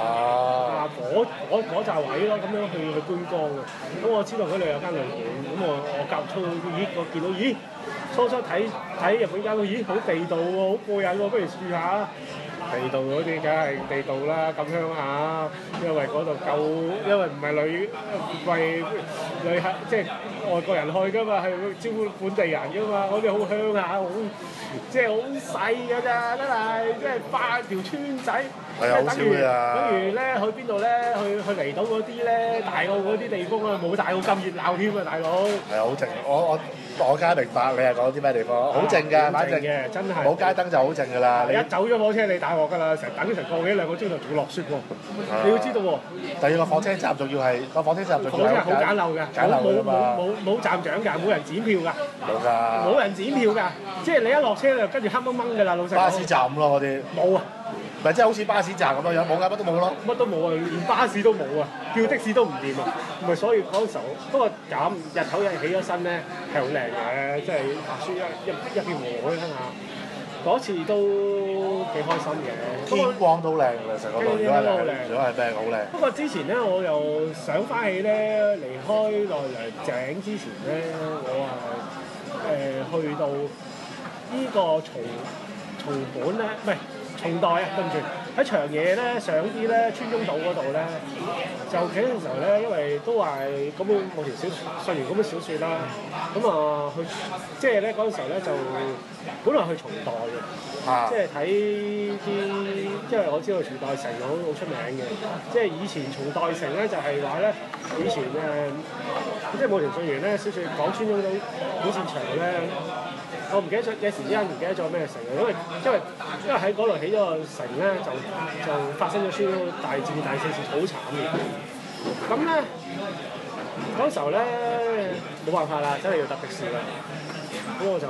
Speaker 2: 嗰扎位咯，咁樣去觀光嘅。咁我知道佢哋有間旅館，咁我夾粗我見到初睇日本間都好地道喎，好過癮喎，不如試下。地道嗰啲梗係地道啦，咁鄉下，因為嗰度因為唔係為旅客即係外國人去㗎嘛，係招呼本地人㗎嘛，嗰啲好鄉下，即係好細㗎咋，真係即係8條村仔，即係等於咧去邊度咧？去離島嗰啲咧，大澳嗰啲地方啊，冇大澳咁熱鬧添啊，大佬。係
Speaker 1: 好靜，我梗係明白你係講啲咩地方，好靜㗎，反正
Speaker 2: 嘅真係
Speaker 1: 冇街燈就好靜㗎啦。
Speaker 2: 一走咗火車你大鑊㗎啦，等個幾2個鐘頭仲要落雪喎。你要知道喎，
Speaker 1: 第二個火車站仲要係好
Speaker 2: 簡陋㗎，冇站長㗎，冇人檢票㗎，冇人檢票㗎，即係你一落車就跟住黑掹掹㗎啦，老實講。
Speaker 1: 巴士站咯嗰啲。冇啊。咪即係好似巴士站咁樣樣，冇㗎，乜都冇咯。乜都冇啊，
Speaker 2: 連巴士都冇啊，叫的士都唔掂啊。咪所以嗰陣時候，不過咁日頭起咗身咧係好靚嘅，即係雪一片和嗰啲鄉下。嗰次都幾開心嘅。
Speaker 1: 天光都靚㗎，成個路如果係咩好靚。
Speaker 2: 不過之前咧，我又想翻起咧，離開奈良井之前咧，我去到呢個松本咧，唔係。松代啊，對唔住，喺長野咧上啲咧川中島嗰度咧，就幾陣時候咧，因為都話咁樣冇條上完咁嘅小説啦，咁去即係咧嗰陣時候咧就本來去松代嘅，即係睇啲，因為我知道松代城好出名嘅，即係以前松代城咧就係話咧，以前即係冇條上完咧小説講川中島古戰場咧。我唔記得咗，有時之間唔記得咗咩城嘅，因為喺嗰度起咗個城咧，就發生咗川中大戰大4事，好慘嘅。咁咧嗰時候咧冇辦法啦，真係要搭的士啦。咁我就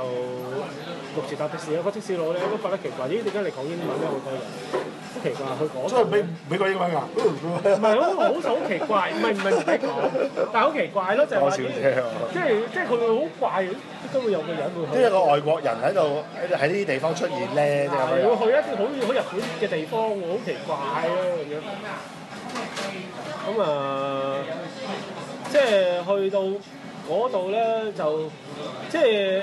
Speaker 2: 6時搭的士啦，個的士佬咧都覺得奇怪，咦點解你講英文咧好多人？好奇怪，佢講真係美國英文㗎？唔係好奇怪，唔係唔使講，但係好奇怪咯，就係話即係佢會好怪。都會有個人會去，
Speaker 1: 即係個外國人喺呢啲地方出現咧，即係咁樣。
Speaker 2: 會去一啲好日本嘅地方喎，好奇怪啊咁樣。咁即係去到嗰度咧，就即係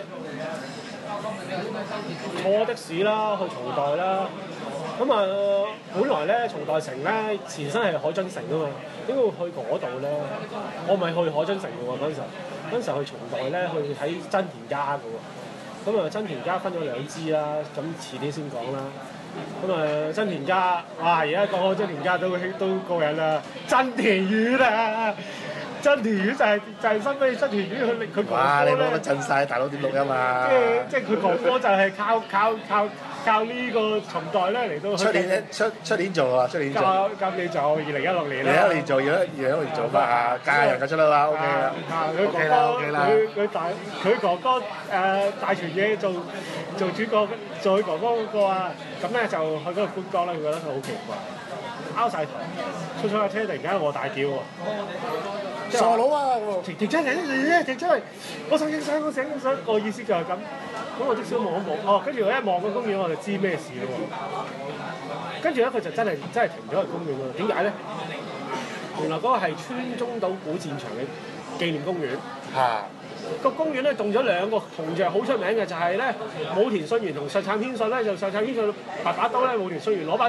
Speaker 2: 坐的士啦，去松代啦。咁本來咧松代城咧前身係海津城㗎嘛，點解會去嗰度咧？我咪去海津城㗎喎嗰陣時候。嗰陣時候去松代咧，去睇真田家嘅喎，咁真田家分咗2支啦，咁遲啲先講啦。咁真田家，哇！而家講真田家都過癮啦，真田丸啦，真田丸就係分俾真田丸佢哥哥咧。
Speaker 1: 哇！你講得震曬，大佬點錄音啊？
Speaker 2: 即係佢哥哥就係靠呢個松代咧嚟到
Speaker 1: 出年做啊，出年做。
Speaker 2: 今年做2016年啦。
Speaker 1: 2016年做2016年做乜啊？加人嘅出啦 ，OK 啦。
Speaker 2: OK 啦。佢哥哥大傳嘢做主角，做佢哥哥嗰個啊，咁咧就去嗰度觀光啦，佢覺得佢好奇怪，拗曬頭，出架車突然間我大叫喎。
Speaker 1: 傻佬啊！
Speaker 2: 停出嚟！我想影相，個意思就係咁。咁我即時望一望，跟住我一望個公園我就知咩事咯喎。跟住咧佢就真係停咗喺公園喎。點解咧？原來嗰個係川中島古戰場嘅紀念公園。個公園咧動咗2個銅像，好出名嘅就係咧武田信玄同上杉謙信咧，就上杉謙信拔把刀咧，武田信玄攞把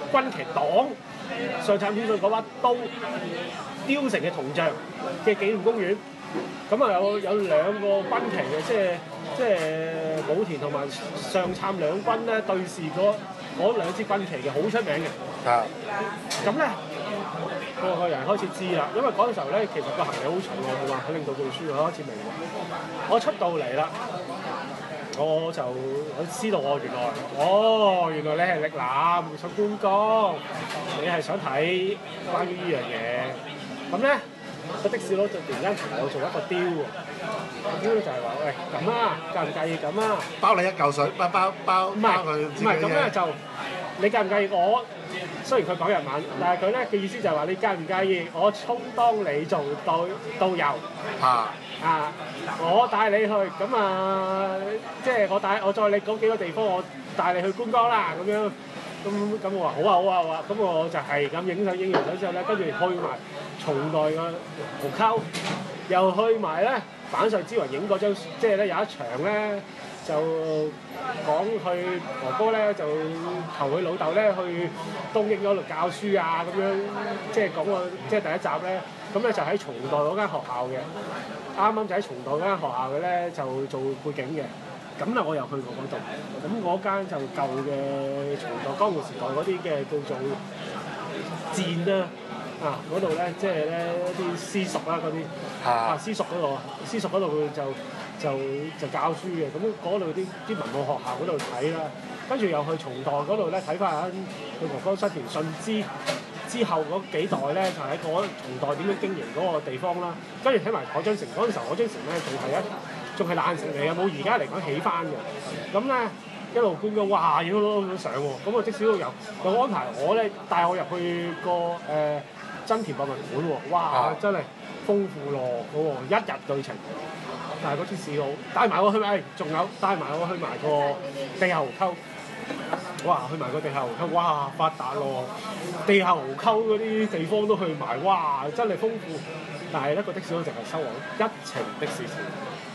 Speaker 2: 軍旗擋上杉謙信嗰把刀雕成嘅銅像嘅紀念公園。咁啊有兩個軍旗嘅，即係武田同埋上杉兩軍咧對視嗰兩支軍旗嘅，好出名嘅。
Speaker 1: 啊，
Speaker 2: 咁咧個人開始知啦，因為嗰陣時候咧其實個行李好重喎，佢話佢領導背書，我開始明喎。我出到嚟啦，我知道原來你係歷男想觀光，你係想睇關於呢樣嘢。咁咧個的士佬就突然間同我做一個雕喎，雕就係話喂咁啊，介唔介意咁啊？
Speaker 1: 包你一嚿水，包
Speaker 2: 唔係
Speaker 1: 佢
Speaker 2: 唔係咁咧就你介唔介意我？雖然佢講日文，但係佢咧嘅意思就係話你介唔介意我充當你做導遊
Speaker 1: 嚇
Speaker 2: 啊？我帶你去咁啊，即係我載你嗰幾個地方，我帶你去觀光啦咁樣。咁我話好啊，咁我就係咁影完相之後咧，跟住去埋松代嘅壕溝，又去埋咧板上之雲影嗰張，即係咧有一場咧就講佢哥哥咧就求佢老豆咧去東京嗰度教書啊咁樣，即係講個即係第一集咧，咁咧就喺松代嗰間學校嘅，啱啱就喺松代嗰間學校嘅咧就做背景嘅。咁咧我又去過嗰度，咁嗰間就舊嘅松代江戶時代嗰啲嘅叫做戰啦，嗰度咧即係咧一啲私塾啦嗰啲，私塾嗰度佢就教書嘅，咁嗰度啲文武學校嗰度睇啦，跟住又去松代嗰度咧睇翻佢哥哥新田信之後嗰幾代咧就喺嗰松代點樣經營嗰個地方啦，跟住睇埋海張城嗰陣時候，海張城咧仲係爛城嚟嘅，冇而家嚟講起翻嘅。咁咧一路觀光，哇！要上喎，咁我的士佬又安排我咧帶我入去個真田博物館喎，哇！真係豐富咯嗰個一日旅程。但係嗰的士佬帶埋我去埋，仲有帶埋我去埋個地下壕溝。哇！去埋個地下壕溝，哇！發達咯！地下壕溝嗰啲地方都去埋，哇！真係豐富。但係咧個的士佬淨係收我一程的士錢。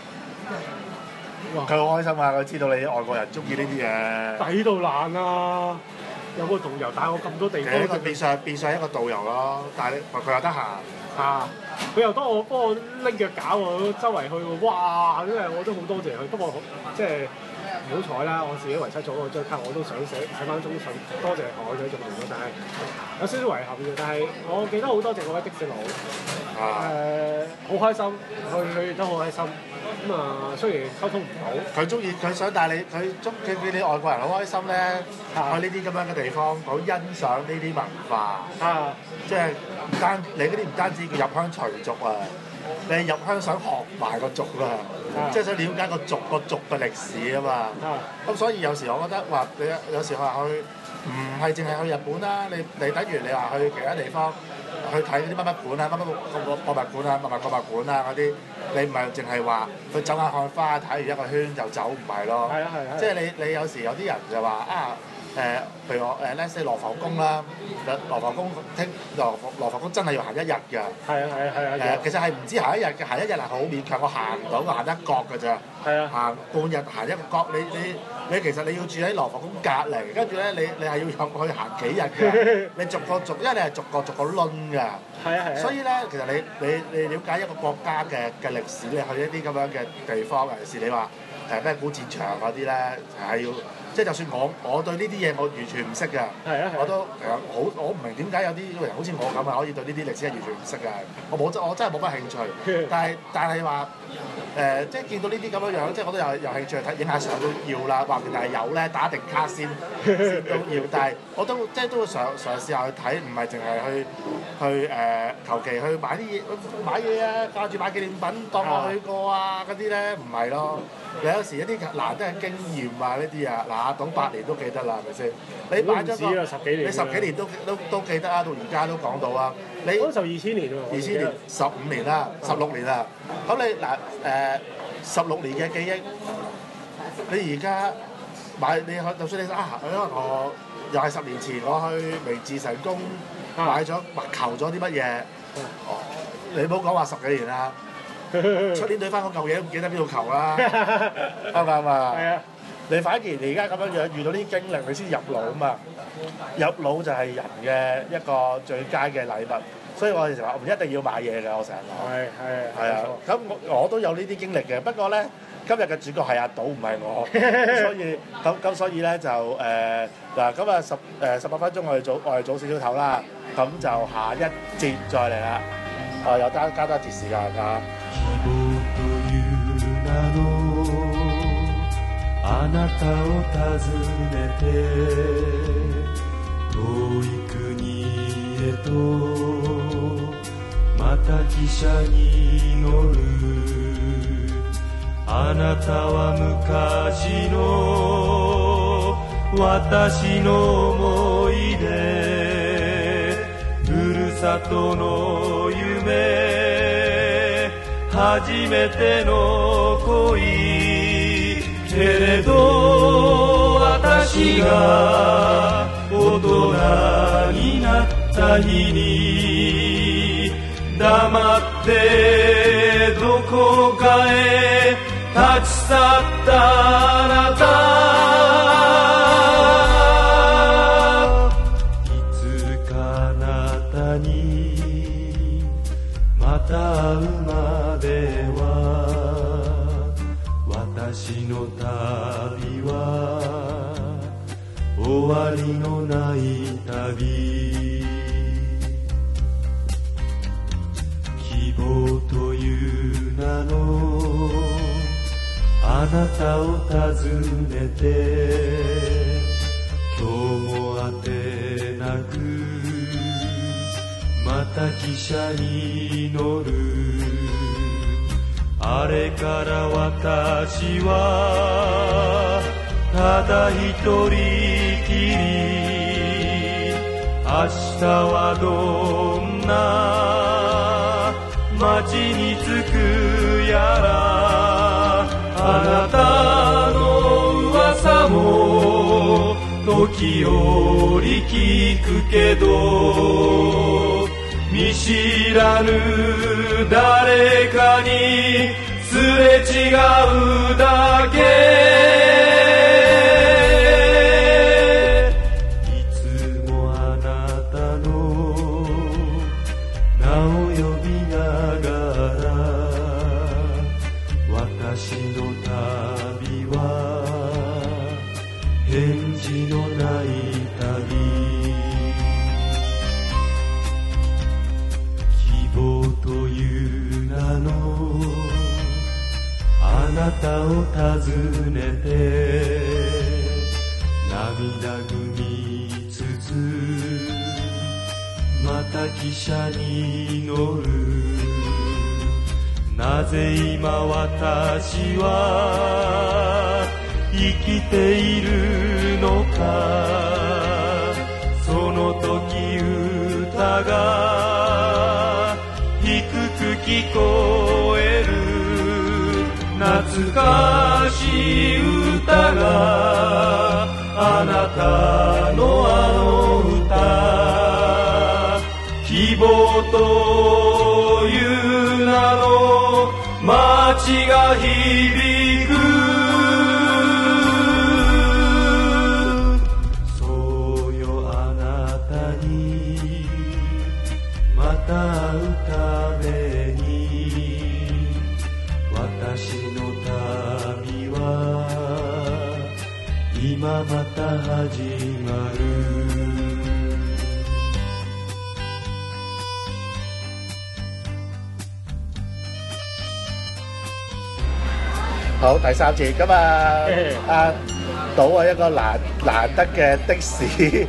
Speaker 1: 佢好開心啊！佢知道你外國人中意呢啲嘢，
Speaker 2: 抵到爛啊！有個導遊帶我咁多地方，
Speaker 1: 其實變相一個導遊咯。但係佢又得閒
Speaker 2: 佢又幫我拎腳架喎，周圍去喎，哇！真係我都好多謝佢。不過即係唔好彩啦，我自己遺失咗嗰張卡，我都想寫翻封信，多謝海仔做完咗，但係有少少遺憾嘅。但係我記得好多謝嗰位的士佬，好開心，佢都好開心。咁雖然溝通唔到，
Speaker 1: 佢想帶你，佢見你外國人好開心咧，去呢啲咁樣嘅地方，好欣賞呢啲文化。即係你嗰啲唔單止叫入鄉隨俗啊，你入鄉想學埋個族啊，即係想了解個族嘅歷史啊嘛。咁所以有時我覺得話你有時話去唔係淨係去日本啦，你等於你話去其他地方。去睇嗰啲乜館啊、乜博物館啊、文物館啊嗰啲，你唔係淨係話去走下看花睇完一個圈就走，唔係咯。
Speaker 2: 係啊。
Speaker 1: 即係你有時有啲人就話譬如我let's say 羅浮宮啦，羅浮宮真係要行一日㗎。係啊。其實係唔知行一日嘅，行一日係好勉強，我行唔到，我行一角㗎咋。行半日行一個角，你其實你要住喺羅浮宮隔離，跟住咧你係要入去行幾日嘅，你因為你係逐個攆㗎。所以咧，其實你了解一個國家嘅歷史，你去一啲咁樣嘅地方，尤其是你話咩古戰場嗰啲咧，係要。即係就算我對呢啲嘢我完全唔識㗎，我都我唔明點解有啲人好似我咁啊，可以對呢啲歷史係完全唔識㗎。我真係冇乜興趣。但係話即係見到呢啲咁樣，即係我都有興趣睇影下相都要啦，或者係有咧打定卡先都要。但係我都即係都會嘗試下去睇，唔係淨係去求其去買啲嘢買嘢啊，掛住買紀念品當我去過啊嗰啲咧，唔係咯。有時一啲難得嘅經驗啊呢啲啊，嗱賭8年都記得啦，係咪先？你買咗個
Speaker 2: 10幾年，
Speaker 1: 你10幾年都記得啊，到而家都講到啊。你
Speaker 2: 嗰就2000年喎
Speaker 1: ，2000年15年啦，16年啦。咁你16年嘅記憶，你而家買你就算你因為我又係10年前我去明治神宮買咗求咗啲乜嘢，你唔好講話10幾年啦。出年對翻嗰嚿嘢都唔記得邊度求啦，啱唔啱啊？
Speaker 2: 係啊，
Speaker 1: 你反而你而家咁樣樣遇到呢啲經歷，你先入腦啊嘛。入腦就係人嘅一個最佳嘅禮物。所以我哋成日話唔一定要買嘢嘅，我成日講。係啊，咁我都有呢啲經歷嘅。不過咧，今日嘅主角係阿賭，唔係我，所以咧就嗱，咁啊18分鐘我哋早少少唞啦，咁就下一節再嚟啦。又加多一節時間啊！
Speaker 4: あなたを訪ねて遠い国へとまた汽車に乗るあなたは昔の私の思い出ふるさとの夢初めての恋けれど私が大人になった日に黙ってどこかへ立ち去ったあなたいつかあなたにまた会うまでは私の旅は終わりのない旅希望という名のあなたを訪ねて今日もあてなくまた汽車に乗るあれから私はただ一人きり明日はどんな街に着くやらあなたの噂も時折聞くけど見知らぬ誰かにすれ違うだけいつもあなたの名を呼びながら私の旅は返事のない旅という名のあなたを訪ねて涙ぐみつつまた汽車に乗るなぜ今私は生きているのかその時歌が聞こえる懐かしい歌があなたのあの歌希望という名の街が響くそうよあなたにまた会うために私の旅は今また始まる
Speaker 1: 好，第三節咁啊，阿賭係一個難得嘅的士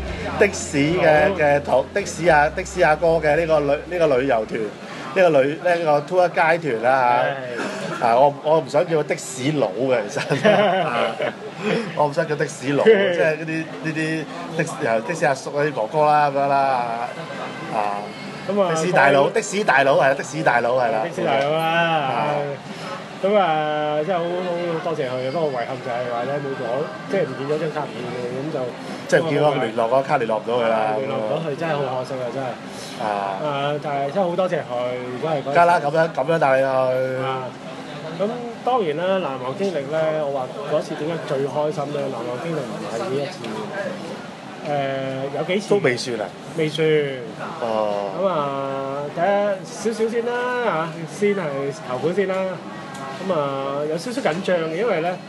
Speaker 1: 阿哥嘅呢個旅遊團，呢個 tour guide 團啦嚇。我唔想叫佢的士佬嘅，其實我唔想叫的士佬，即係呢啲的士阿叔嗰啲哥哥啦咁樣啦的士大佬係啦，的士大佬係啦，
Speaker 2: 的士大佬啦。咁啊，真係好多謝佢，不過遺憾就係話咧冇咗，即係唔見咗張卡片嘅，咁就
Speaker 1: 即係唔見嗰個聯絡嗰個卡聯絡唔到佢啦。
Speaker 2: 聯絡唔到佢真係好可惜啊！真係但係真係好多謝佢，真係。
Speaker 1: 梗啦，咁樣帶你去。
Speaker 2: 咁當然啦，難忘經歷咧，我話嗰次點解最開心咧？難忘經歷唔係呢一次，有幾次
Speaker 1: 都未算啊。
Speaker 2: 未算。
Speaker 1: 哦。
Speaker 2: 咁啊，睇下少少先啦嚇，先係球館先啦。咁啊，有少少緊張嘅，因為咧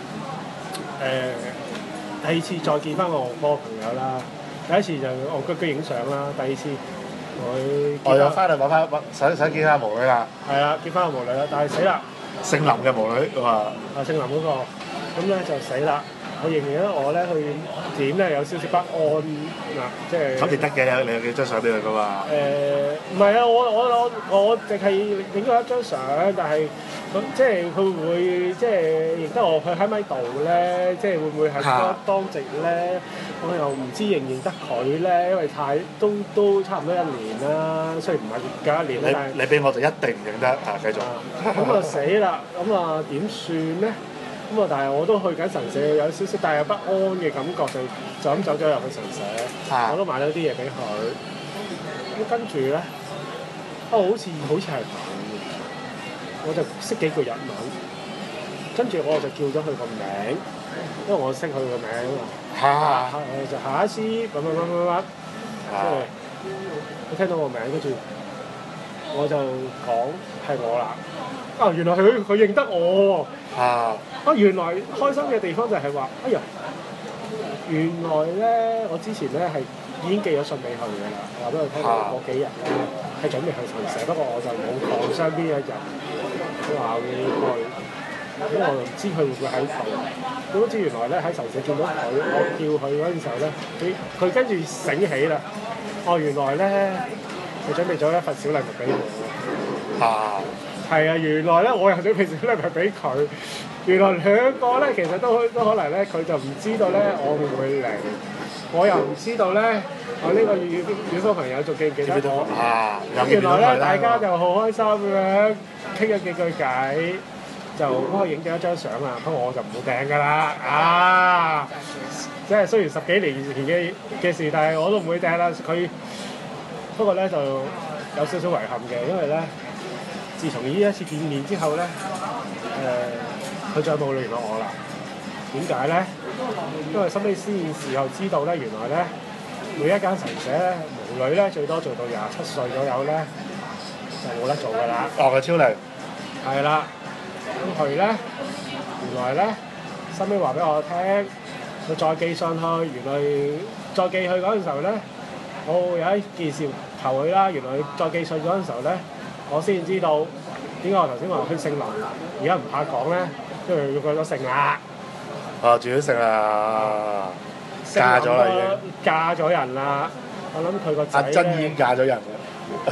Speaker 2: 第二次再見翻我嗰個朋友啦。第一次就我居影相啦，第二次
Speaker 1: 我又翻嚟揾翻想見下毛女啦。
Speaker 2: 係啦，見翻個毛女啦，但係死啦！
Speaker 1: 姓林嘅毛女哇！
Speaker 2: 啊，姓林嗰個，咁咧就死啦！我認認咧，我咧去點咧有少少不安嗱，即係
Speaker 1: 咁亦得嘅，你有幾張相俾佢噶嘛？
Speaker 2: 唔係啊，我淨係影咗一張相，但係咁即係佢會唔會即係認得我佢喺咪度咧？即係會唔會係當值咧？我又唔知認唔認得佢咧，因為都差唔多1年啦，雖然唔係隔1年啦，但係
Speaker 1: 你俾我就一定唔認得啊！繼續。
Speaker 2: 咁啊死啦！咁啊點算咧？咁啊，但係我都去緊神社，有少少帶有不安嘅感覺，就咁走咗入去神社，我都買咗啲嘢俾佢。咁跟住咧，好似係咁嘅，我就識幾句日文，跟住我就叫咗佢個名，因為我識佢個名啊。就下一次乜，即係佢聽到我名，跟住我就講係我啦。啊，原來佢認得我喎！原來開心嘅地方就係話，哎呀，原來咧我之前咧係已經寄咗信俾佢㗎啦，話俾佢聽我幾日咧係準備去神社，不過我就冇講相邊一日，佢話會去，咁我就唔知佢會唔會喺度。咁好似原來咧喺神社見到佢，我叫佢嗰陣時候咧，佢跟住醒起啦，原來咧佢準備咗一份小禮物俾我。係啊，原來咧我又準備小禮物俾佢。原來兩個咧，其實都可能咧，佢就唔知道咧我會唔會嚟，我又唔知道咧，我呢個遠方朋友仲記唔記得我？原來咧大家就好開心咁樣傾咗幾句偈，就幫佢影咗一張相啊。不過我就唔會訂㗎啦，即係雖然10幾年前嘅事，但係我都唔會訂啦。佢不過咧就有少少遺憾嘅，因為咧。自從呢一次見面之後咧，佢再冇聯絡我啦。點解咧？因為收尾先時候知道咧，原來咧每一間神社咧，巫女咧最多做到27歲左右咧，就冇得做㗎啦。
Speaker 1: 佢超齡。係
Speaker 2: 啦。咁佢咧，原來咧收尾話俾我聽，佢再寄上去，原來再寄去嗰陣時候咧，我有一件事求佢啦。原來再寄信嗰陣時候咧。我先知道點解我頭先話佢姓林，而家唔怕講咧，因為佢改咗姓啦。
Speaker 1: 轉咗姓啦，嫁咗啦已經。
Speaker 2: 嫁咗人啦，我諗佢個仔咧。
Speaker 1: 阿珍已經嫁咗人啦。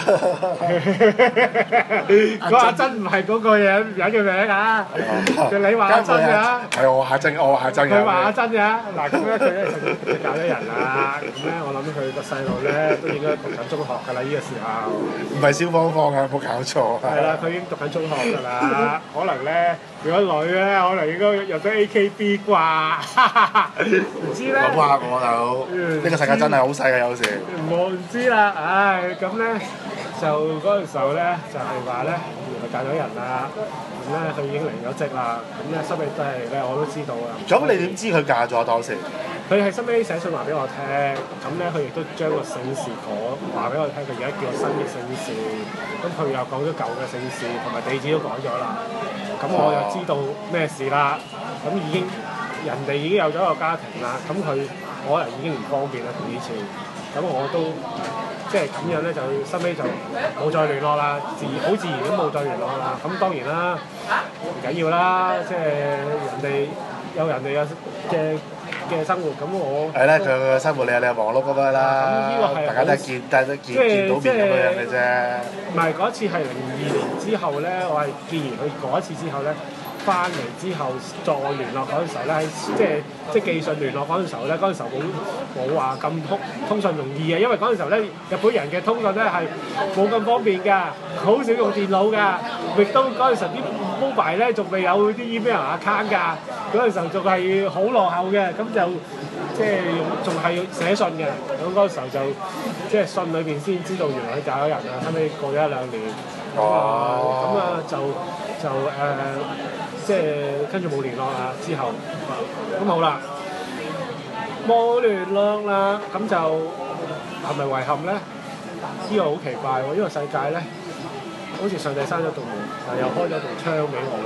Speaker 2: 嗰阿珍唔係嗰個人嘅名啊，你話阿珍㗎？
Speaker 1: 係我話阿珍，
Speaker 2: 佢話阿珍㗎。嗱咁咧，佢咧就嫁咗人啦。咁咧，我諗佢個細路咧都應該讀緊中學㗎啦。呢個時候
Speaker 1: 唔係小芳芳啊，冇搞錯。
Speaker 2: 係啦，佢已經讀緊中學㗎啦。可能咧，如果女咧，可能應該入咗 AKB 啩？唔知咧。
Speaker 1: 諗下我就呢個世界真係好細嘅，有時。
Speaker 2: 我唔知啦，唉，咁咧。就嗰陣時候咧，就係話咧，原來嫁咗人啦，咁咧佢已經離咗職啦，咁咧收尾都係咧我都知道啊。
Speaker 1: 咁你點知佢嫁咗當時？
Speaker 2: 佢係收尾寫信話俾我聽，咁咧佢亦都將個姓氏話俾我聽，佢而家叫新嘅姓氏，咁佢又講咗舊嘅姓氏，同埋地址都改咗啦。咁我又知道咩事啦，咁人哋已經有咗一個家庭啦，咁佢可能已經唔方便啦同以前，咁我都。即係咁樣咧，就收尾就冇再聯絡啦，好自然咁冇再聯絡啦。咁當然啦，唔緊要啦，即係人哋嘅生活，咁我
Speaker 1: 係咧，佢嘅生活你又忙碌咁樣啦。咁呢個係大家都見到面咁樣嘅啫。
Speaker 2: 唔係嗰次係02年之後咧，我係見完佢嗰一次之後咧。翻嚟之後再聯絡嗰陣時候咧，即係寄信聯絡嗰陣時候咧，嗰陣時候冇話咁通訊容易嘅，因為嗰陣時候咧日本人嘅通訊咧係冇咁方便㗎，好少用電腦㗎，亦都嗰陣時候啲 mobile 咧仲未有啲 email account 㗎，嗰陣時候仲係好落後嘅，咁就即係仲係要寫信嘅，咁嗰陣時候就即係信裏邊先知道原來佢嫁咗人啦，後尾過咗1-2年，咁啊就即係跟住冇聯絡啦。之後咁好啦，冇聯絡啦，咁就係咪遺憾咧？呢個好奇怪喎！呢個世界咧，好似上帝閂咗道門，但又開咗道窗俾我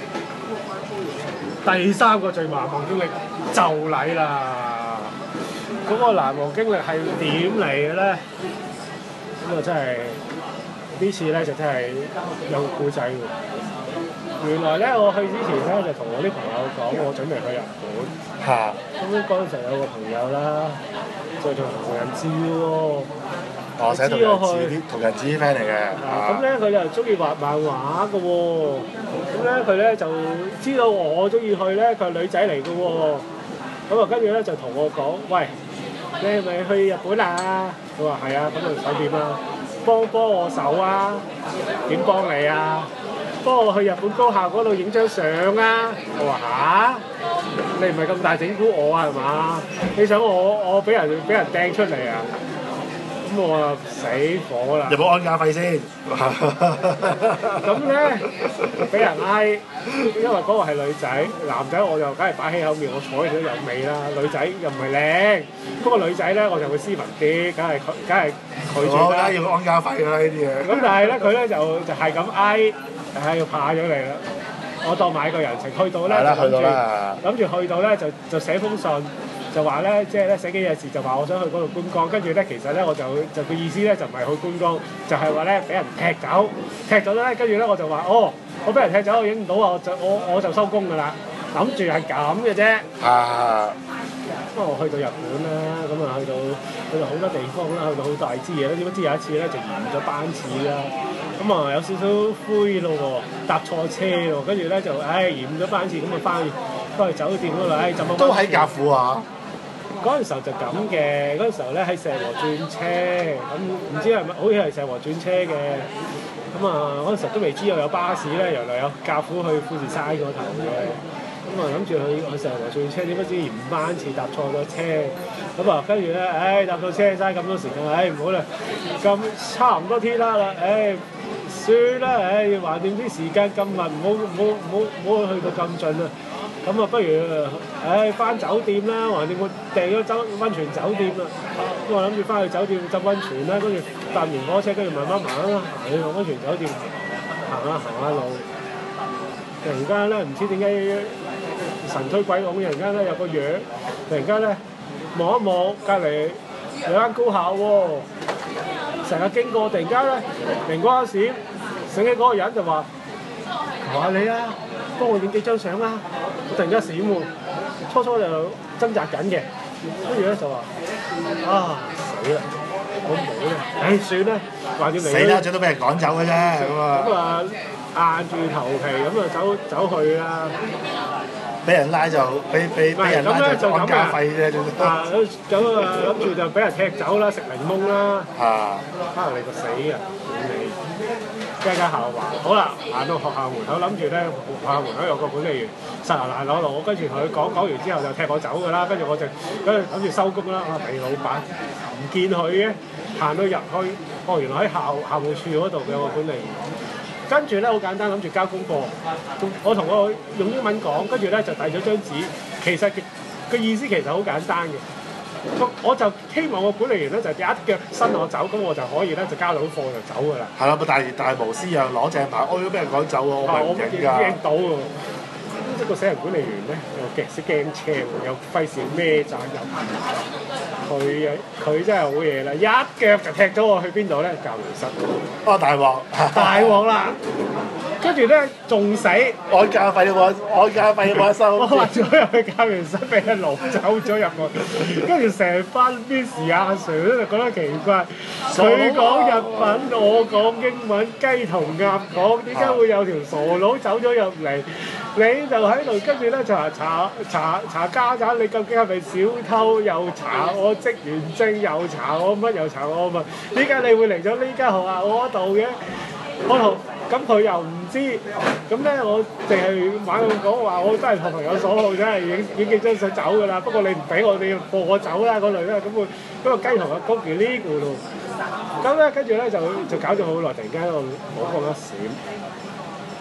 Speaker 2: 喎。第三個最難忘經歷就嚟啦！嗰個難忘經歷係點嚟嘅咧？咁啊真係呢次咧就真係有個故仔喎。原來咧我去之前咧就同我啲朋友講，我準備去日本。
Speaker 1: 嚇！
Speaker 2: 咁嗰陣時有個朋友啦，就做同人誌喎。
Speaker 1: 我寫同人誌啲 friend 嚟嘅。
Speaker 2: 咁咧佢就中意畫漫畫嘅喎。咁咧佢咧就知道我中意去咧，佢係女仔嚟嘅喎。咁啊跟住咧就同我講：喂，你係咪去日本啊？佢話係啊，咁就手點啊？幫我手啊！點幫你啊？幫我去日本高校嗰度影張相啊！我話嚇，你唔係咁大整蠱我啊係嘛？你想我俾人掟出嚟啊？咁我話死火啦！
Speaker 1: 有冇安家費先？
Speaker 2: 咁咧俾人嗌，因為嗰個係女仔，男仔我就梗係擺起口面，我睬佢都有味啦。女仔又唔係靚，不過女仔咧我就會斯文啲，梗係拒絕啦。
Speaker 1: 我梗係要安家費啦呢啲嘢。
Speaker 2: 咁但係咧佢咧就係咁嗌，要怕咗你啦。我當買個人情，去到咧諗住去到咧就寫封信。就話咧，即係咧寫幾隻字，就話我想去嗰度觀光，跟住咧其實咧我就個意思咧就唔係去觀光，就係話咧俾人踢走，踢咗咧，跟住咧我就話我俾人踢走，我影唔到啊，我就收工㗎啦，諗住係咁嘅啫。咁我去到日本啦，咁啊去到好多地方啦，去到好大支嘢啦，點不知有一次咧就延咗班次啦，咁啊有少少灰咯喎，搭錯車咯，跟住咧就延咗班次，咁啊翻去酒店嗰度，就冇。
Speaker 1: 都喺甲府啊！
Speaker 2: 嗰陣時候就咁嘅，嗰陣時候咧喺石河轉車，咁唔知係咪好似係石河轉車嘅，咁啊嗰陣時候都未知道有巴士咧，原來有甲府去富士山嗰頭嘅，咁啊諗住去石河轉車，點不知延班次搭錯咗車，咁啊跟住咧，搭到車嘥咁多時間，唔好啦，咁差唔多天黑啦，算啦，橫掂啲時間咁密，唔好去到咁盡啦。咁啊，不如翻酒店啦，橫掂我訂咗溫泉酒店啦。咁我諗住翻去酒店浸溫泉啦，跟住搭完火車，跟住慢慢行啦，行去溫泉酒店行下路。突然間咧，唔知點解神推鬼拱，突然間咧有個樣，突然間咧望一望隔離有間高校喎，成日經過，突然間咧靈光一閃，醒起嗰個人就話：求下你啊，幫我影幾張相啊！我突然間閃喎，初就掙扎緊嘅，跟住咧就話：死啦！我冇啦，算啦，橫掂嚟。
Speaker 1: 死啦！最多俾人趕走嘅啫，咁啊。
Speaker 2: 咁啊，硬住頭皮咁啊走去啦。
Speaker 1: 俾人拉就俾人拉就安家費啫，
Speaker 2: 咁啊諗住就俾人踢走啦，食檸檬啦。你個死啊！你間校話好啦，行到學校門口，諗住咧學校門口有個管理員實難攞路，跟住同佢講完之後就踢我走㗎啦，跟住我就諗住收工啦。俾老闆唔見佢嘅，行到入去，原來喺校務處嗰度有個管理員。跟住咧好簡單，諗住交功課，我同我用英文講，跟住咧就遞咗張紙，其實個意思其實好簡單嘅。我就希望個管理員咧就一腳伸我走，咁我就可以咧就交到課就走㗎啦。
Speaker 1: 係啦，但係無私樣攞正牌，如果俾人趕走我咪唔影㗎。
Speaker 2: 驚到喎！即係個死人管理員咧，又識驚車喎，又費事孭責任。佢真係好嘢啦，一腳就踢咗我去邊度咧？教員室。
Speaker 1: 大鑊！
Speaker 2: 大鑊啦！跟住咧仲死，
Speaker 1: 安家費冇得收。
Speaker 2: 我話咗入去教員室俾人攞走咗入去，跟住成班 Miss 阿 Sir 咧就覺得奇怪，佢講日文，我講英文，雞同鴨講，點解會有條傻佬走咗入嚟？你就喺度跟住咧查家產，你究竟係咪小偷？又查我職員證，又查我乜，又查我乜？點解你會嚟咗呢間學校嗰度嘅？咁佢又唔知，咁咧我淨係玩佢講話，我真係學朋友所好，真係影幾張相走㗎啦。不過你唔俾我，你要放我走啦嗰類咧。咁個雞同阿公叫呢個咯。咁咧跟住咧就搞咗好耐，突然間我放一閃，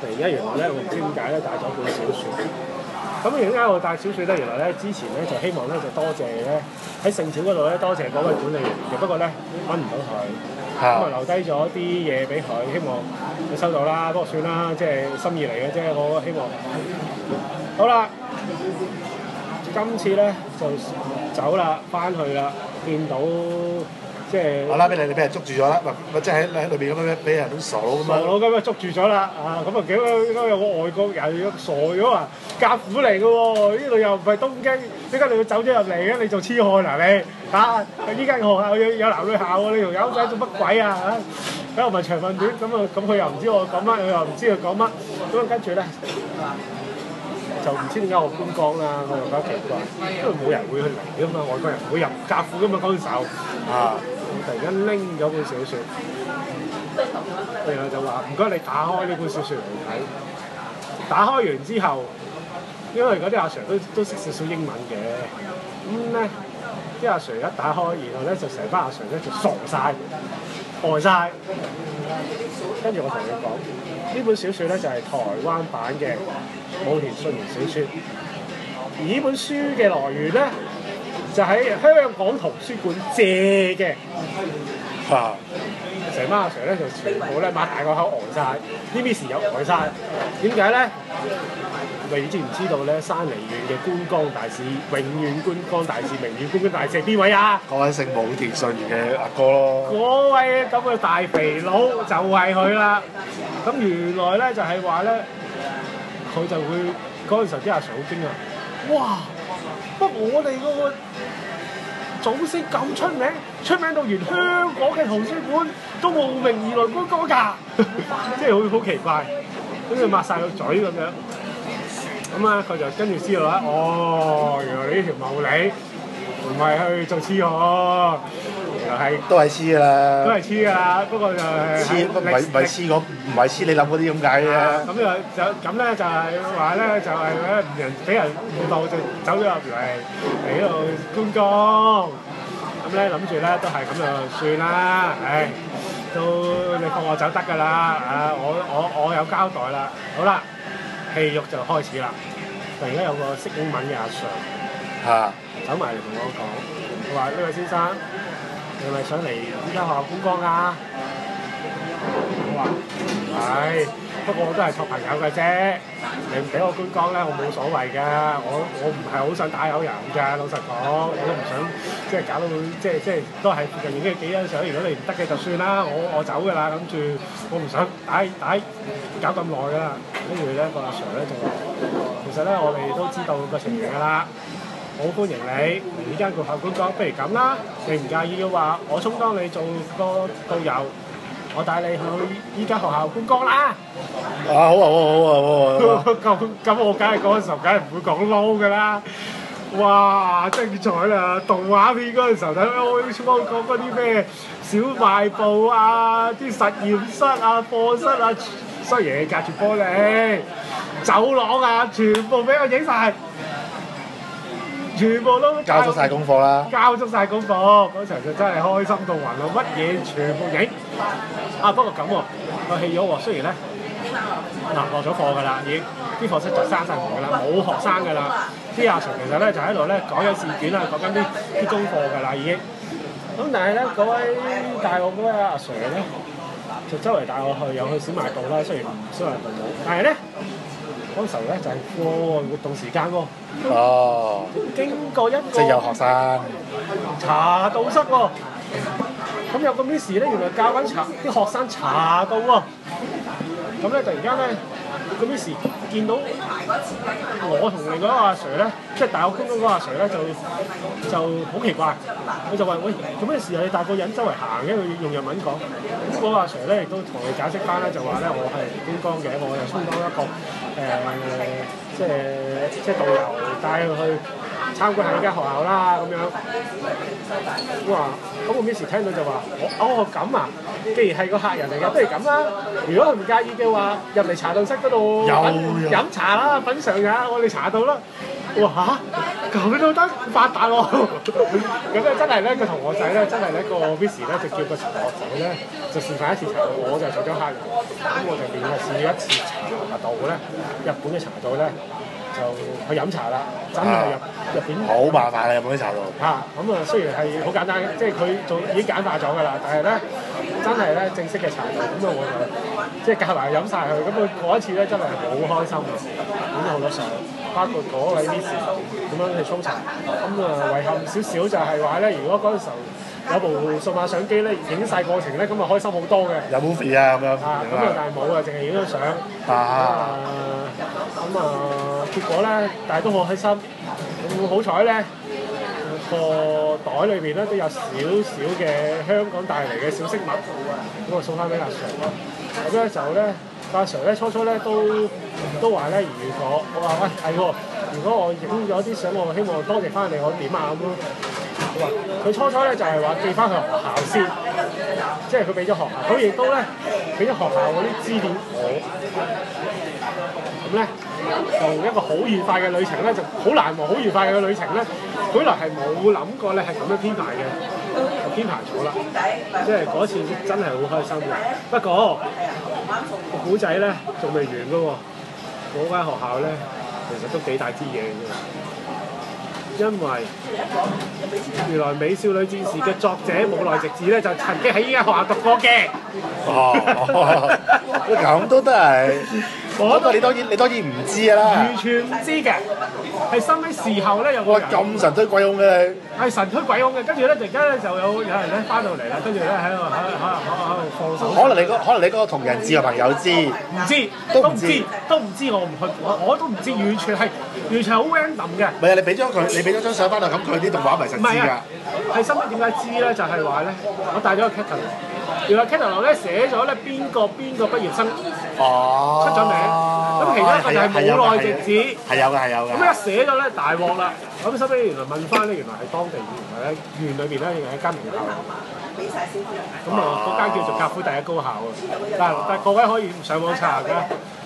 Speaker 2: 突然間原來咧我唔知點解咧帶咗本小説。咁點解我帶小説咧？原來咧之前咧就希望咧就多謝咧喺聖召嗰度咧多謝嗰位管理員嘅，不過咧揾唔到佢，咁啊留低咗啲嘢俾佢，希望佢收到啦。不過算啦，即係心意嚟嘅啫。我希望好啦，今次咧就走啦，翻去啦，見到即係
Speaker 1: 好啦，俾你俾人捉住咗啦，或者喺裏邊咁樣俾人都傻佬咁
Speaker 2: 傻佬
Speaker 1: 樣。
Speaker 2: 咁啊捉住咗啦，咁啊幾多有個外國人傻咗啊，甲府嚟嘅喎，呢度又唔係東京，點解你要走咗入嚟嘅？你做痴漢啊你嚇？依間學校有男女校喎，你條友仔做乜鬼啊嚇？喺度問長問短，咁佢又唔知我講乜，佢又唔知佢講乜，咁啊跟住咧就唔知點解我觀光啦，我又覺得奇怪，因為冇人會去嚟㗎嘛，外國人唔會入甲府㗎嘛嗰陣時候突然間拎咗本小説，然後就話唔該你打開呢本小説嚟睇。打開完之後，因為嗰啲阿 Sir 都識少少英文嘅，咁咧啲阿 Sir 一打開，然後咧就成班阿 Sir 咧就傻晒、呆晒。跟住我同你講，呢本小説咧就係台灣版嘅武田信玄小説，而呢本書嘅來源咧就喺香港圖書館借嘅。成班阿 Sir 咧就全部咧擘大個口呆晒，啲 Miss 又呆晒。點解咧？你知唔知道咧？山梨縣嘅觀光大使、永遠觀光大使、名譽觀光大使係邊位啊？
Speaker 1: 嗰位姓武田信玄嘅阿哥咯。
Speaker 2: 嗰位咁嘅大肥佬就係佢啦。咁原來咧就係話咧，佢就會嗰陣時候啲阿 Sir 好驚啊！哇！不過我哋嗰個祖先咁出名，出名到連香港嘅圖書館都慕名而來觀光㗎，即係好奇怪，跟住抹晒個嘴咁樣。咁啊，佢就跟住知道啦。哦，原來呢條茂利唔係去做黐喎，原來係
Speaker 1: 都係黐㗎啦。
Speaker 2: 都係黐㗎啦。不過就係
Speaker 1: 黐唔係黐嗰唔係黐你諗嗰啲咁解嘅。
Speaker 2: 咁咁咧就係話咧就係人俾人誤導就走咗入嚟呢度觀光。咁咧諗住咧都係咁就算啦。唉，都你放我走得㗎啦。我有交代啦。好啦。戲肉就開始啦！突然間有個識英文嘅阿 Sir 走埋嚟同我講，佢話：呢位先生，你係咪想嚟依間學校觀光啊？我話唔係，不過我都係託朋友嘅啫。你唔俾我觀光咧，我冇所謂㗎。我唔係好想打擾人㗎，老實講，我都唔想即係搞到即係都係附近影幾張相。如果你唔得嘅就算啦，我走㗎啦。諗住我唔想搞咁耐㗎啦。跟住咧個阿 Sir 咧就話：其實咧我哋都知道個情形㗎啦，好歡迎你嚟呢間學校觀光。不如咁啦，你唔介意嘅話，我充當你做個導遊。我帶你去依間學校觀光啦！
Speaker 1: 好啊！
Speaker 2: 咁我梗係嗰陣時候梗係唔會講撈㗎啦！哇，精彩啦！動畫片嗰陣時候睇我講嗰啲咩小賣部啊、啲實驗室啊、課室啊，雖然隔住玻璃，走廊啊，全部俾我影晒。全部都
Speaker 1: 交足晒功課啦！
Speaker 2: 交足晒功課，嗰場就真係開心到暈咯，乜嘢全部影。不過咁喎，個戲咗喎，雖然咧落咗課㗎啦，已經啲課室就閂晒門㗎啦，冇學生㗎啦。啲阿 Sir 其實咧就喺度咧講緊試卷啊，講緊啲功課㗎啦已經。咁但係咧嗰位帶我嗰位阿 Sir 咧，就周圍帶我去，有去小賣部啦，雖然小賣部冇，但係咧。嗰時候咧就係課外活動時間喎。經過一個
Speaker 1: 即係有學生
Speaker 2: 茶道室喎。咁有個 Miss 咧，原來教緊啲學生茶道喎。咁咧突然間咧，個 Miss 見到我同另外一個阿 Sir 咧，即係大學觀光嗰個阿 Sir 咧，就好奇怪，佢就話：喂，做咩事啊？你帶個人周圍行嘅，佢用日文講。咁嗰個阿 Sir 咧亦都同佢解釋翻咧，就話咧我係觀光嘅，我又充當一個即係導遊帶佢去參觀下呢間學校啦咁樣。哇！咁個 Miss 聽到就話：咁啊！既然係個客人嚟嘅，不如咁啦。如果佢唔介意嘅話，入嚟茶道室嗰度飲茶啦，品嚐下我哋茶道啦。哇嚇！ 咁都得發達喎！咁咧真係咧，個同學仔咧，真係咧個 Miss 咧就叫個同學仔咧就示範一次茶道，我就做咗客人，咁我就練試一次茶道咧，日本嘅茶道咧就去飲茶啦，真係入邊
Speaker 1: 好麻煩嘅日本啲茶道。
Speaker 2: 咁啊，雖然係好簡單，即係佢做已經簡化咗㗎啦，但係咧真係咧正式嘅茶道，咁啊我就即係夾埋飲晒佢，咁佢嗰一次咧真係好開心嘅，影咗好多相。包括嗰位 Miss 咁樣去沖茶，咁遺憾少少就係話咧，如果嗰陣時候有部數碼相機咧，影晒過程咧，咁啊開心好多嘅。
Speaker 1: 有 movie 啊咁樣。
Speaker 2: 但係冇啊，淨係影咗相。結果咧，但係都好開心。咁好彩咧，個袋裏邊咧都有少少嘅香港帶嚟嘅小飾物，咁啊送翻俾阿 Sir。咁咧就咧。阿 Sir 咧初咧都話咧，如果我話喂係喎，如果我影咗啲相，我希望多謝翻你，我點啊咁咯。佢話佢初咧就係話寄翻去學校先，即係佢俾咗學校，佢亦都咧俾咗學校嗰啲資料我。咁咧就一個好愉快嘅旅程咧，就好難忘好愉快嘅旅程咧，本來係冇諗過咧係咁樣編排嘅，就編排咗啦。即係嗰次真係好開心嘅。不過個古仔咧仲未完㗎喎，嗰間學校咧其實都幾大支嘢嘅，因為原來《美少女戰士》嘅作者武內直子咧就曾經喺依間學校讀過嘅。
Speaker 1: 咁都得係。嗰個你當然唔知㗎啦，
Speaker 2: 完全唔知嘅，係收尾事後咧有個人
Speaker 1: 咁神推鬼擁嘅，
Speaker 2: 係神推鬼擁嘅，跟住咧突然間咧就有人咧翻到嚟啦，跟住咧喺度放手。
Speaker 1: 可能你嗰個同人誌嘅朋友知，
Speaker 2: 唔知都唔知我唔去，我都唔知，完全係好 random 嘅。
Speaker 1: 唔係啊！你俾咗張相翻嚟，咁佢啲動畫咪實知㗎。
Speaker 2: 係收尾點解知咧？就係話咧，我帶咗個 catalog，原來 catalog 咧寫咗咧邊個畢業生出咗名。咁其中一個就係武內直子，係有㗎。咁一寫咗咧大鑊啦，咁收尾原來問翻咧，原來係當地原來咧縣裏邊咧有一間名校，咁嗰間叫做甲府第一高校啊。但各位可以上網查㗎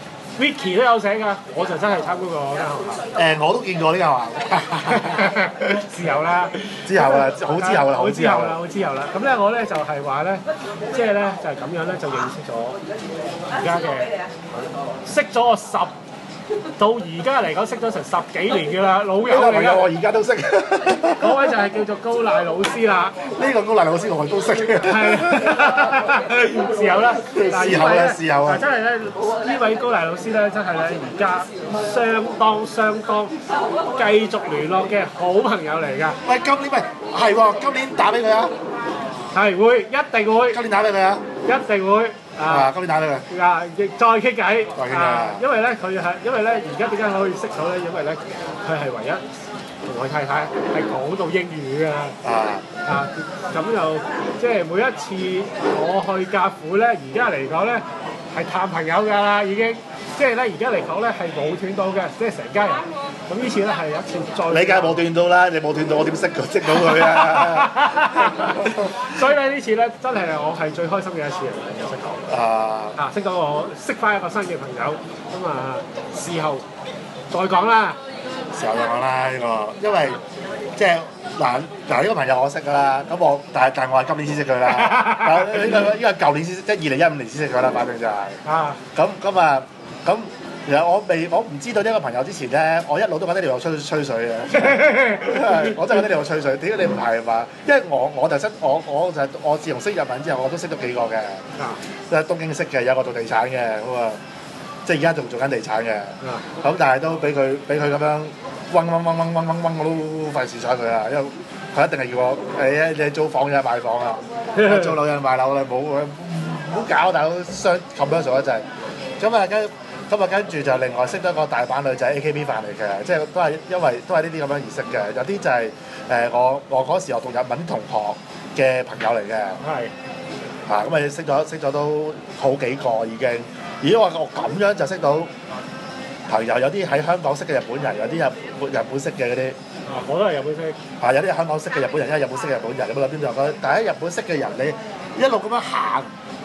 Speaker 2: ，Wiki 都有寫㗎，我就真係參觀過嗰間學校。
Speaker 1: 我都見過呢間學校。
Speaker 2: 之後啦，好之後啦。咁咧我咧就係話咧，即係咧就係咁樣咧就認識咗而家嘅，識咗我到而家嚟講識咗成10幾年嘅啦，老友嚟㗎。我而家都識。嗰位就係叫做高賴老師啦。呢個高賴老師我都識。係。事後啦。事後啊！真係咧，呢位高賴老師咧，真係咧而家相當繼續聯絡嘅好朋友嚟㗎。喂，今年係喎，今年打俾佢啊！係會，一定會。今年打俾佢啊！一定會。今年打俾佢。亦再傾偈。因為咧而家點解可以識到咧？因為咧佢係唯一同我太太係講到英語㗎。咁就即係每一次我去甲府咧，而家嚟講咧係探朋友㗎啦，已經。即係咧，而家嚟講咧係冇斷到嘅，即係成家人。咁呢次咧係一次再。你梗係冇斷到啦，你冇斷到我點識到佢啊？所以咧呢次咧真係我係最開心嘅一次嚟嘅，識講。識到我識翻一個新嘅朋友，咁事後再講啦。事後再講啦呢個，因為即係嗱呢個朋友我識㗎啦，咁但係我係今年先識佢啦。呢個舊年先識，即係2015年先識佢啦，反正就係。咁其實我唔知道呢個朋友之前咧，我一路都覺得你有吹水嘅，我真係覺得你有吹水。點解你唔係嘛？因為我自從識日文之後，我都識咗幾個嘅，即係東京識嘅，有個做地產嘅，咁即係而家仲做緊地產嘅，咁但係都俾佢咁樣嗡，我都費事睬佢啦，因為佢一定係叫我你租房嘅買房啊，租樓嘅買樓啦，唔好搞，大佬相 commercial 一陣。咁跟住就另外識咗個大阪女仔 AKB 飯嚟嘅，即係都係因為都係呢啲咁樣而識嘅。有啲就係我嗰時我讀日文同學嘅朋友嚟嘅。係。咁咪識咗都好幾個已經。咦！我咁樣就識到朋友，有啲喺香港識嘅日本人，有啲日本識嘅嗰啲。我都係日本識。有啲香港識嘅日本人，因為日本識嘅日本人，有冇諗邊度？但係喺日本識嘅人，你一路咁樣行。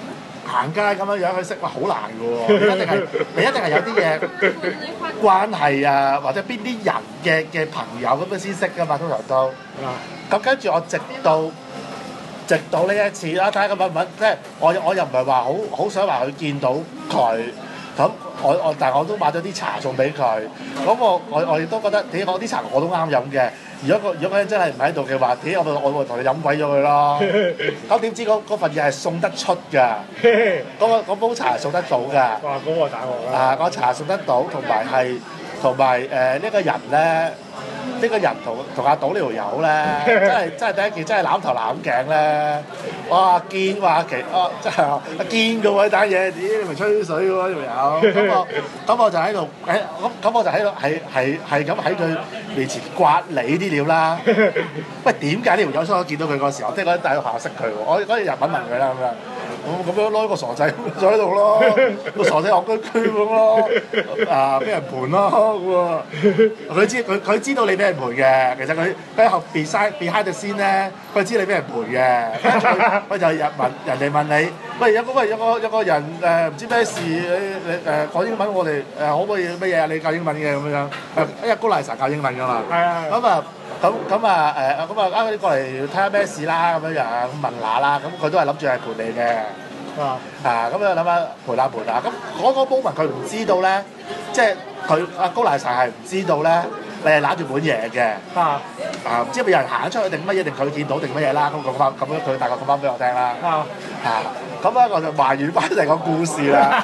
Speaker 1: 行街咁樣去識，哇好難嘅喎！你一定係有啲嘢關係啊，或者邊啲人嘅朋友咁樣先識㗎嘛，通常都。咁跟住我直到呢一次啦，睇下咁揾，即係我又唔係話好想話去見到佢。咁但係我都買咗啲茶送俾佢。咁我亦都覺得，我啲茶我都啱飲嘅。如果嗰人真係唔喺度嘅話，我會同你飲鬼咗佢咯。咁點知嗰份嘢係送得出㗎？嗰煲茶係送得到㗎。
Speaker 2: 哇！嗰個大鑊啦。
Speaker 1: 啊，個茶送得到，同埋呢個人咧。呢個人同阿賭呢條友咧，真係第一件真係攬頭攬頸咧，哇堅話真係堅嘅喎呢單嘢，咦你咪吹水嘅喎呢條友，咁我就喺度咁我就喺度係咁喺佢面前刮你啲料啦。喂點解呢條友我見到佢嗰時候，即係嗰啲大學校識佢喎，我嗰日日問佢啦咁樣。咁樣攞個傻仔坐喺度咯，個傻仔戇居居咁咯，俾人盤咯咁喎。佢知道你俾人盤嘅，其實佢喺後邊 behind the scene 咧，佢知你俾人盤嘅。佢就人哋問你，喂有個人唔知咩事，你講英文，我哋可唔可以乜嘢啊？你教英文嘅咁樣，因為高麗神教英文㗎嘛。係啊。咁啊你過嚟睇下咩事啦咁樣問下啦，咁佢都係諗住係盤你嘅。咁啊諗下盤下，咁嗰個 moment 佢唔知道咧，即係佢阿高麗神係唔知道咧，你係揦住本嘢嘅。唔知係咪有人行出去定乜嘢，定佢見到定乜嘢啦？咁樣佢大概講翻俾我聽啦。咁咧我就還原翻成個故事啦。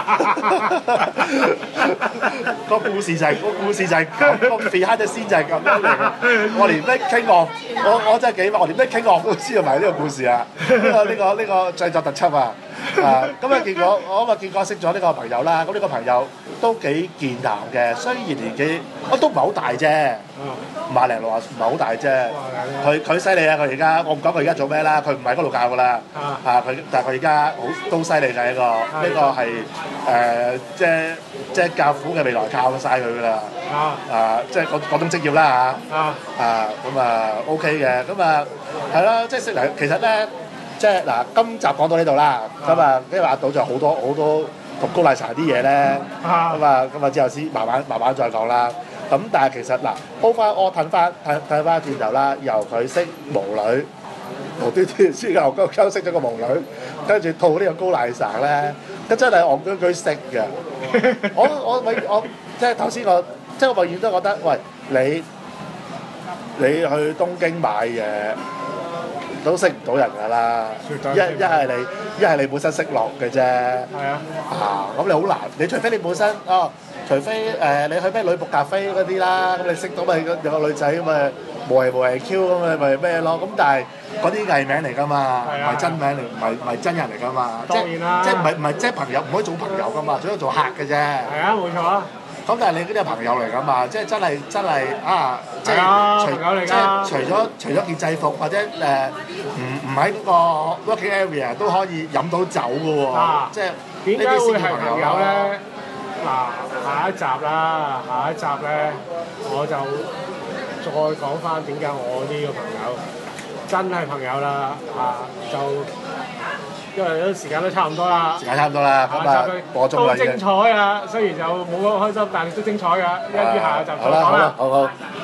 Speaker 1: 個故事就係咁，個 behind the scene 就係咁樣嚟。我連 making of，我真係幾我連 making of都知道埋呢個故事啊！呢個製作特輯啊！咁啊結果結果識咗呢個朋友啦。咁呢個朋友都幾健談嘅，雖然年紀都唔係好大啫，50零60唔係好大啫。佢犀利啊！佢而家我唔講佢而家做咩啦，佢唔喺嗰度教㗎啦。但係佢而家都犀利嘅呢個係即係教父嘅未來靠晒佢㗎啦。即係嗰種職業啦咁OK 嘅，咁係啦，即係識嚟其實咧。即係嗱，今集講到呢度啦，咁因為阿賭就好多同高麗茶啲嘢咧，咁啊之後先慢慢再講啦。咁但係其實嗱，煲翻我褪翻轉頭啦，由佢識巫女，無端端先牛溝識咗個巫女，跟住套呢個高麗茶咧，真係戇居居識嘅。我即係頭先我永遠都覺得，喂你去東京買嘢。都識唔到人㗎啦，一係你本身識落嘅啫。係啊。咁你好難，你除非你本身除非你去咩女僕咖啡嗰啲啦，咁你識到咪有個女仔咁咪無謂 Q 咁咪咩咯？咁但係嗰啲藝名嚟㗎嘛，唔係真名嚟，唔係真人嚟㗎嘛。當然啦。即係唔係即係朋友，唔可以做朋友㗎嘛，只可以做客嘅啫。係啊，冇錯啊。咁但係你嗰啲係朋友嚟㗎嘛，即係真係即係除咗件制服或者唔喺嗰個 working area 都可以飲到酒㗎喎，即係點解會係朋友咧？嗱，下一集咧，我就再講翻點解我呢個朋友真係朋友啦就。因為都時間都差唔多啦，播中啦已經。都精彩啊！雖然就冇咁開心，但係都精彩㗎。一於下集再講啦。好。